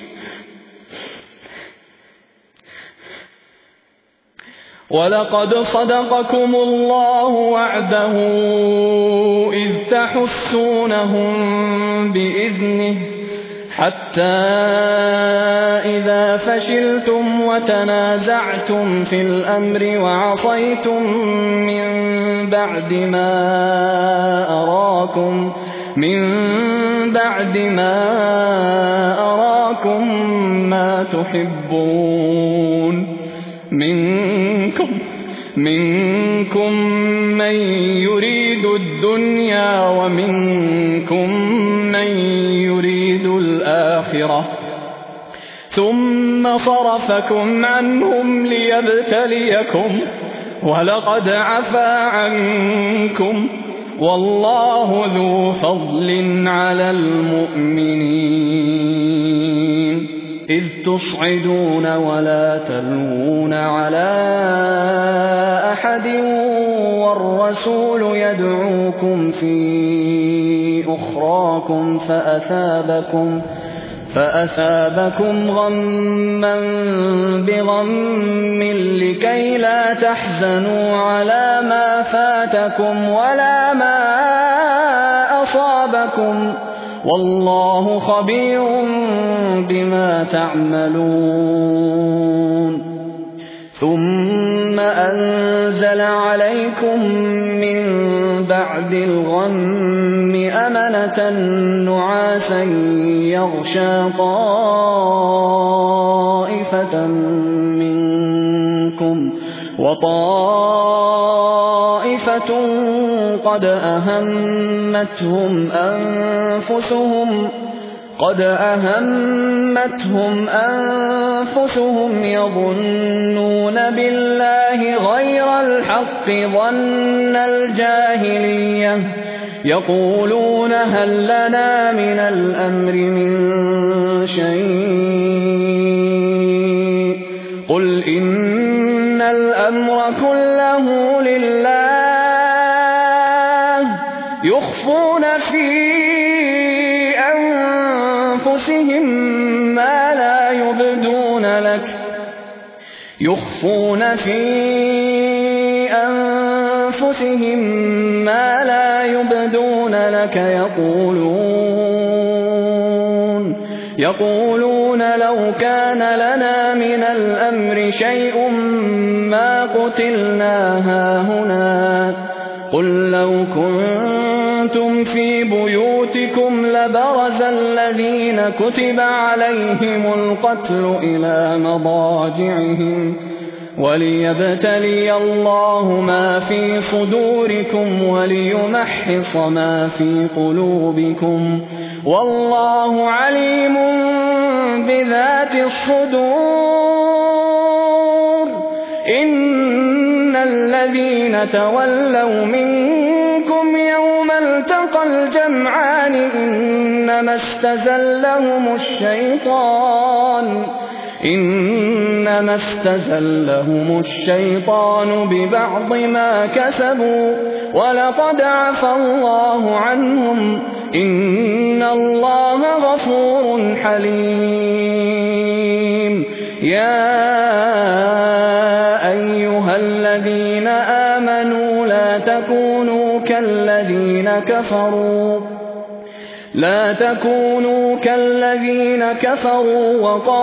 ولقد صدقكم الله وعده إذ تحسونهم بإذنه حتى إذا فشلتم وتنازعتم في الأمر وعصيتم من بعد ما أراكم ما تحبون منكم من يريد الدنيا ومنكم من يريد الآخرة ثم صرفكم عنهم ليبتليكم ولقد عفا عنكم والله ذو فضل على المؤمنين إذ تصعدون ولا تلوون على أحد والرسول يدعوكم في أخراكم فأثابكم غما بغم لكي لا تحزنوا على ما فاتكم ولا ما أصابكم والله خبير بما تعملون ثم أنزل عليكم من بعد الغم أمنة نعاسا يغشى طائفة منكم وطائفة قد أهمتهم أنفسهم قد أهمتهم أنفسهم يظنون بالله غير الحق ظن الجاهلية يقولون هل لنا من الأمر من شيء قل إن الأمر كله لله يخفون في أنفسهم ما لا يبدون لك يقولون لو كان لنا من الأمر شيء ما قتلنا هاهنا قل لو كنتم في بيوتكم لبرز الذين كتب عليهم القتل إلى مضاجعهم وليبتلي الله ما في صدوركم وليمحص ما في قلوبكم والله عليم بذات الصدور إن الذين تولوا منكم يوم التقى الجمعان إنما استزلهم الشيطان ببعض ما كسبوا ولقد عفى الله عنهم إن الله غفور حليم يا أيها الذين آمنوا لا تكونوا كالذين كفروا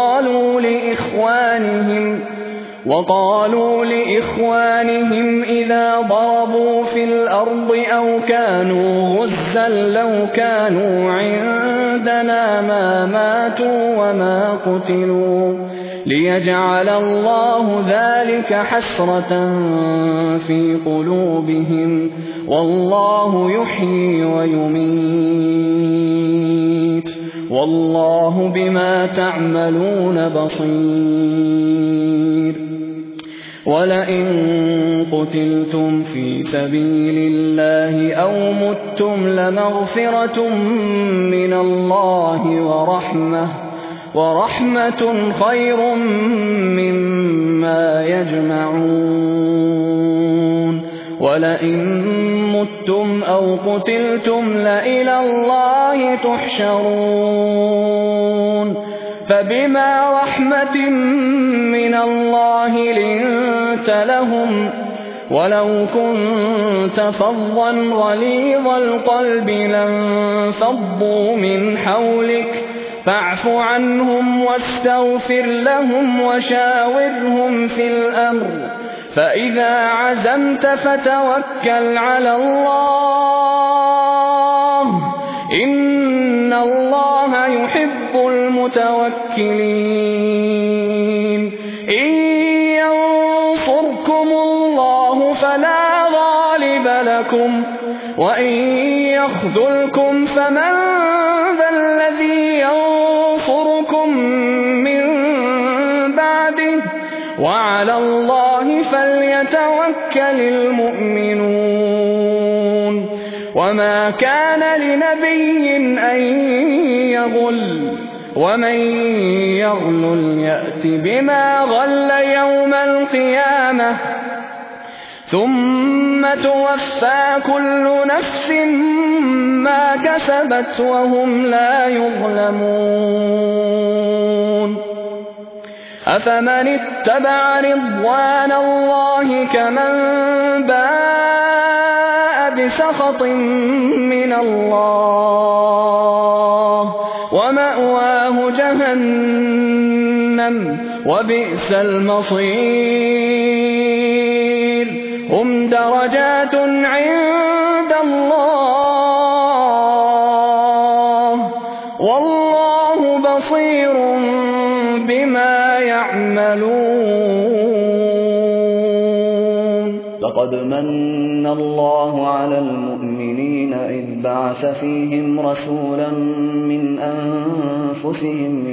وقالوا لإخوانهم إذا ضربوا في الأرض أو كانوا غزا لو كانوا عندنا ما ماتوا وما قتلوا ليجعل الله ذلك حسرة في قلوبهم والله يحيي ويميت والله بما تعملون بصير ولئن قتلتم في سبيل الله أو متم لمغفرة من الله ورحمة خير مما يجمعون ولئن متم أو قتلتم لإلى الله تحشرون فبما رحمة من الله لنت لهم ولو كنت فظا غليظ القلب لانفضوا من حولك فاعف عنهم واستغفر لهم وشاورهم في الأمر فإذا عزمت فتوكل على الله إن الله يحب المتوكلين إن ينصركم الله فلا غالب لكم وإن يخذلكم فمن ذا الذي ينصركم من بعده وعلى الله فليتوكل المؤمنون وما كان لنبي أن يغل ومن يغلل يأت بما غل يوم القيامة ثم توفى كل نفس ما كسبت وهم لا يظلمون أفمن اتبع رضوان الله كمن باء بسخط من الله ومأواه جهنم وبئس المصير هم درجات عند الله والله بصير بما يعملون لقد من الله على المؤمنين المؤمنين إذ بعث فيهم رسولا من أنفسهم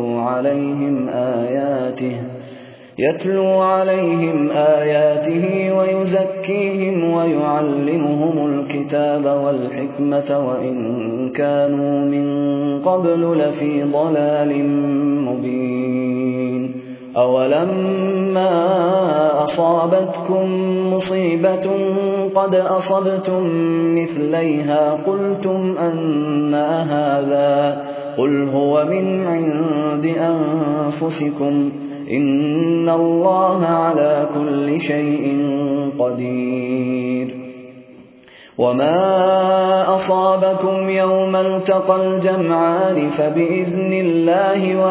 يتلو عليهم آياته ويزكيهم ويعلمهم الكتاب والحكمة وإن كانوا من قبل لفي ضلال مبين. أولما أصابتكم مصيبة قد أصبتم مثليها قلتم أنى هذا قل هو من عند أنفسكم إن الله على كل شيء قدير. وما أصابكم يوم التقى الجمعان فبإذن الله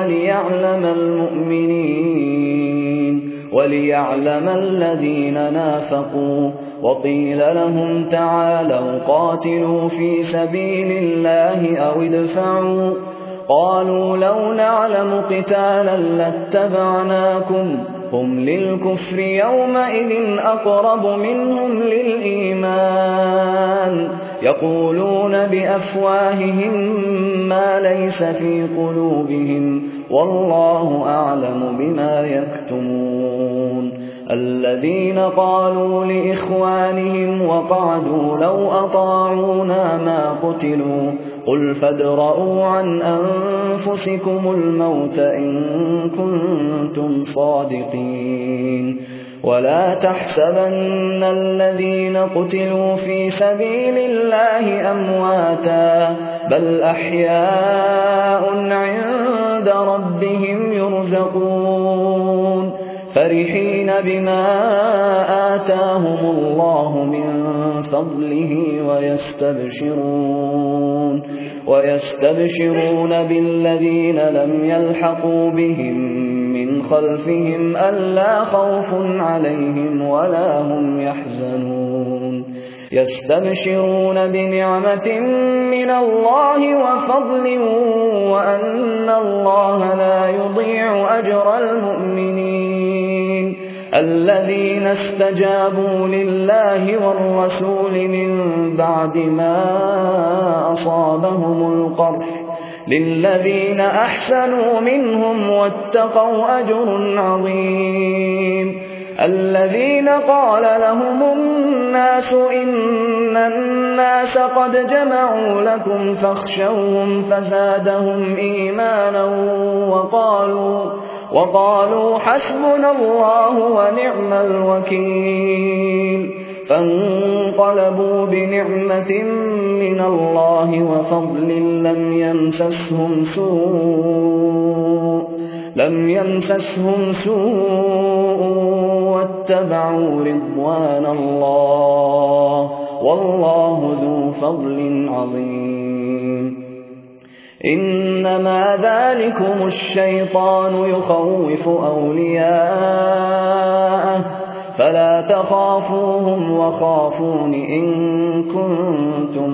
وليعلم الذين نافقوا. وقيل لهم تعالوا قاتلوا في سبيل الله أو ادفعوا قالوا لو نعلم قتالا لاتبعناكم هم للكفر يومئذ أقرب منهم للإيمان يقولون بأفواههم ما ليس في قلوبهم والله أعلم بما يكتمون. الذين قالوا لإخوانهم وقعدوا لو أطاعونا ما قتلوا قل فادرءوا عن أنفسكم الموت إن كنتم صادقين. ولا تحسبن الذين قتلوا في سبيل الله أمواتا بل أحياء عند ربهم يرزقون فرحين بما آتاهم الله من فضله ويستبشرون بالذين لم يلحقوا بهم من خلفهم ألا خوف عليهم ولا هم يحزنون. يستبشرون بنعمة من الله وفضل وأن الله لا يضيع أجر المؤمنين. الذين استجابوا لله والرسول من بعد ما أصابهم القرح للذين أحسنوا منهم واتقوا أجر عظيم. الذين قال لهم الناس إن الناس قد جمعوا لكم فاخشوهم فزادهم إيمانا وقالوا حسبنا الله ونعم الوكيل. فانقلبوا بنعمة من الله وفضل لم يمسسهم سوء واتبعوا رضوان الله والله ذو فضل عظيم. إنما ذلكم الشيطان يخوف أولياءه فلا تخافوهم وخافون إن كنتم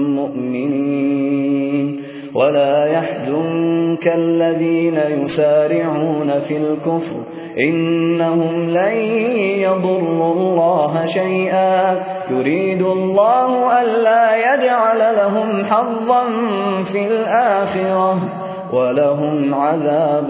مؤمنين. ولا يحزنك الذين يسارعون في الكفر إنهم لن يضروا الله شيئا يريد الله ألا يجعل لهم حظا في الآخرة ولهم عذاب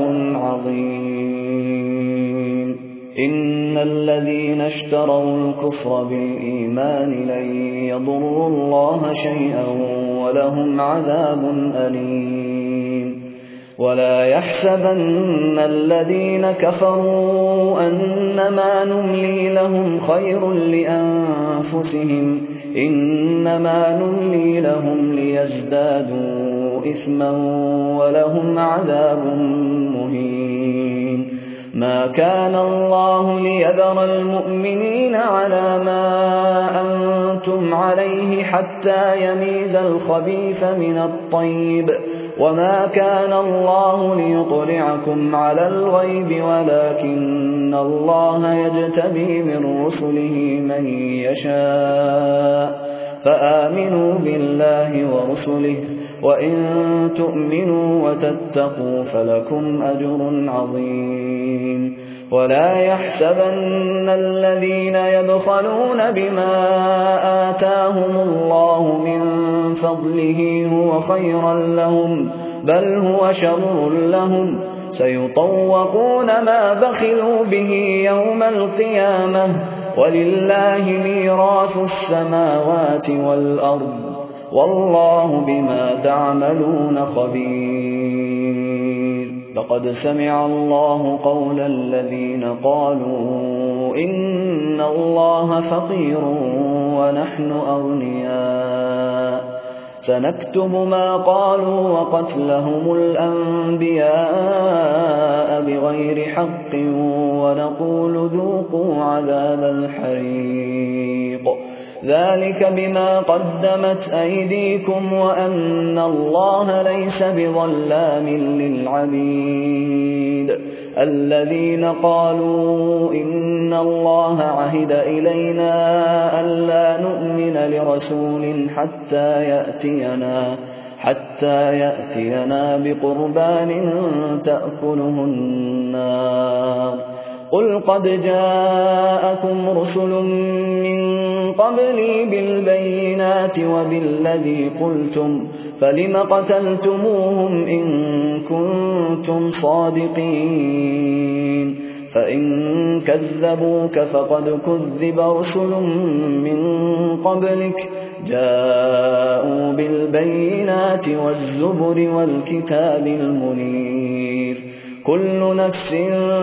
عظيم. إن الذين اشتروا الكفر بالإيمان لن يضروا الله شيئا ولهم عذاب أليم. ولا يحسبن الذين كفروا أنما نملي لهم خير لأنفسهم إنما نملي لهم ليزدادوا إثما ولهم عذاب مهين. ما كان الله ليذر المؤمنين على ما أنتم عليه حتى يميز الخبيث من الطيب وما كان الله ليطلعكم على الغيب ولكن الله يجتبي من رسله من يشاء فآمنوا بالله ورسله وإن تؤمنوا وتتقوا فلكم أجر عظيم. ولا يحسبن الذين يبخلون بما آتاهم الله من فضله هو خيرا لهم بل هو شر لهم سيطوقون ما بخلوا به يوم القيامة ولله ميراث السماوات والأرض والله بما تعملون خبير. لقد سمع الله قول الذين قالوا إن الله فقير ونحن أغنياء سنكتب ما قالوا وقتلهم الأنبياء بغير حق ونقول ذوقوا عذاب الحريق ذلك بما قدمت أيديكم وأن الله ليس بظلام للعبيد. الذين قالوا إن الله عهد إلينا ألا نؤمن لرسول حتى يأتينا بقربان تأكله النار قل قد جاءكم رسل من قبلي بالبينات وبالذي قلتم فلم قتلتموهم إن كنتم صادقين فإن كذبوك فقد كذب رسل من قبلك جاءوا بالبينات والزبر والكتاب المنير كل نفس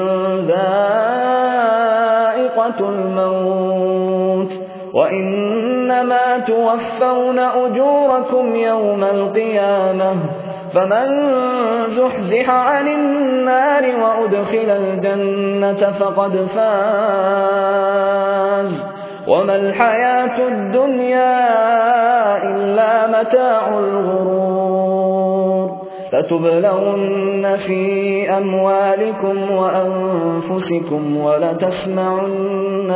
ذائقة الموت وإنما توفون أجوركم يوم القيامة فمن زحزح عن النار وأدخل الجنة فقد فاز وما الحياة الدنيا إلا متاع الغرور. لتبلون في أموالكم وأنفسكم ولتسمعن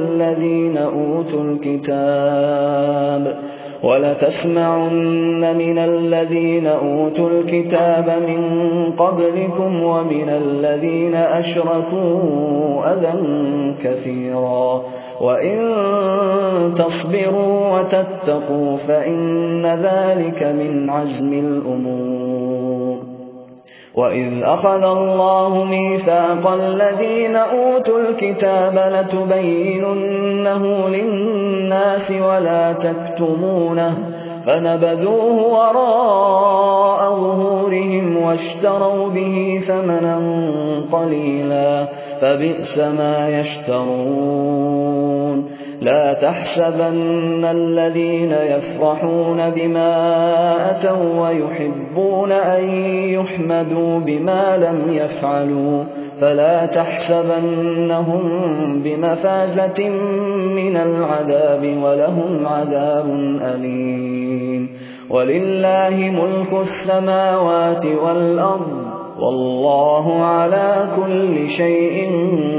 من الذين أوتوا الكتاب من قبلكم ومن الذين أشركوا أذى كثيرا وإن تصبروا وتتقوا فإن ذلك من عزم الأمور. وإذ أخذ الله ميثاق الذين أوتوا الكتاب لتبيننه للناس ولا تكتمونه فنبذوه وراء ظهورهم واشتروا به ثمنا قليلا فبئس ما يشترون. لا تحسبن الذين يفرحون بما أتوا ويحبون أن يحمدوا بما لم يفعلوا فلا تحسبنهم بمفازة من العذاب ولهم عذاب أليم. ولله ملك السماوات والأرض والله على كل شيء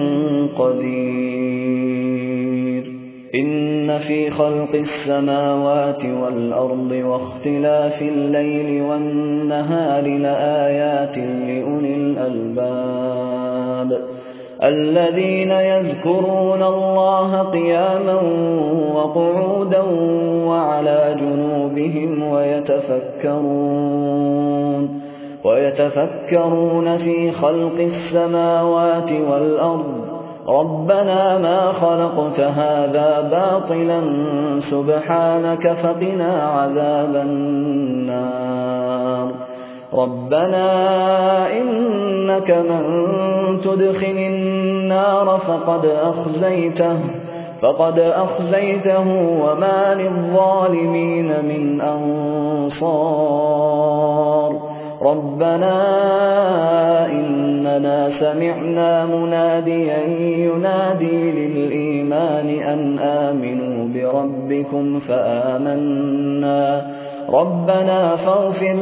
قدير. إن في خلق السماوات والأرض واختلاف الليل والنهار لآيات لأولي الألباب الذين يذكرون الله قياما وقعودا وعلى جنوبهم ويتفكرون في خلق السماوات والأرض ربنا ما خلقت هذا باطلا سبحانك فقنا عذاب النار. ربنا إنك من تدخل النار فقد أخزيته وما للظالمين من أنصار. ربنا إننا سمعنا مناديا ينادي للإيمان أن آمنوا بربكم فآمنا ربنا فاغفر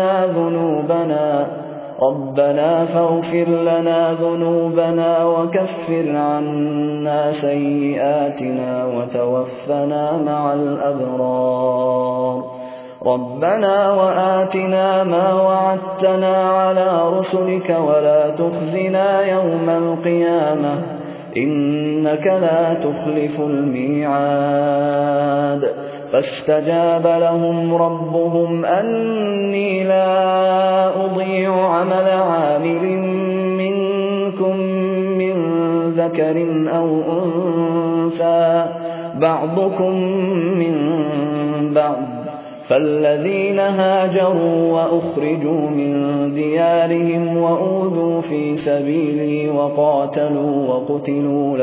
لنا ذنوبنا وكفر عنا سيئاتنا وتوفنا مع الأبرار. ربنا وآتنا ما وعدتنا على رسلك ولا تخزنا يوم القيامة إنك لا تخلف الميعاد فاستجاب لهم ربهم أني لا أضيع عمل عامل منكم من ذكر أو أنثى بعضكم من بعض فالذين هاجروا وأخرجوا من ديارهم وأوذوا في سبيلي وقاتلوا وقتلوا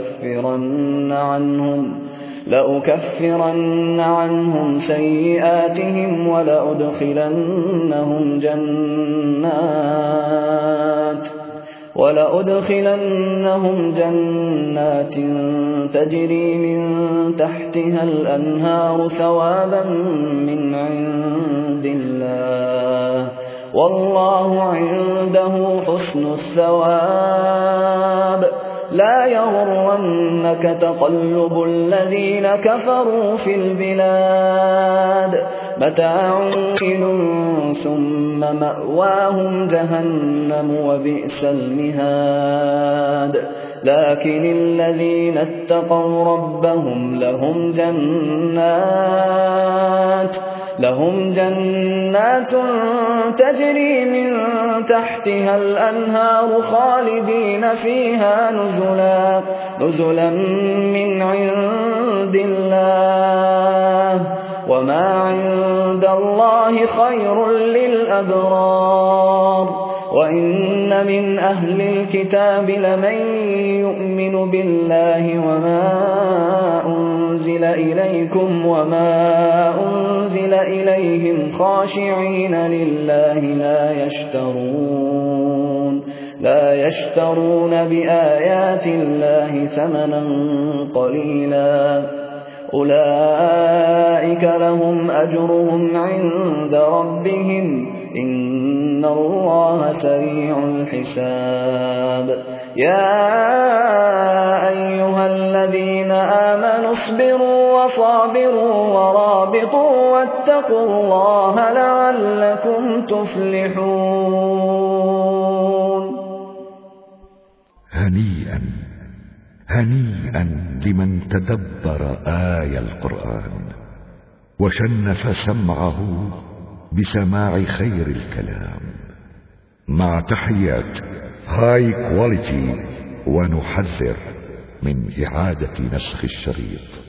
لأكفرن عنهم سيئاتهم ولأدخلنهم جنات تجري من تحتها الأنهار ثوابا من عند الله والله عنده حسن الثواب لا يغرنك تقلب الذين كفروا في البلاد متاع ثم مأواهم جهنم وبئس المهاد لكن الذين اتقوا ربهم لهم جنات تجري من تحتها الأنهار خالدين فيها نزلا من عند الله وما عند الله خير للأبرار وإن من أهل الكتاب لمن يؤمن بالله وما أنزل إليكم وما أنزل إليهم خاشعين لله لا يشترون بآيات الله ثمنا قليلا أولئك لهم أجرهم عند ربهم إن الله سريع الحساب يا أيها الذين آمنوا اصبروا وصابروا ورابطوا واتقوا الله لعلكم تفلحون هنيئا لمن تدبر القرآن وشنف سمعه بسماع خير الكلام مع تحيات هاي كواليتي ونحذر من إعادة نسخ الشريط.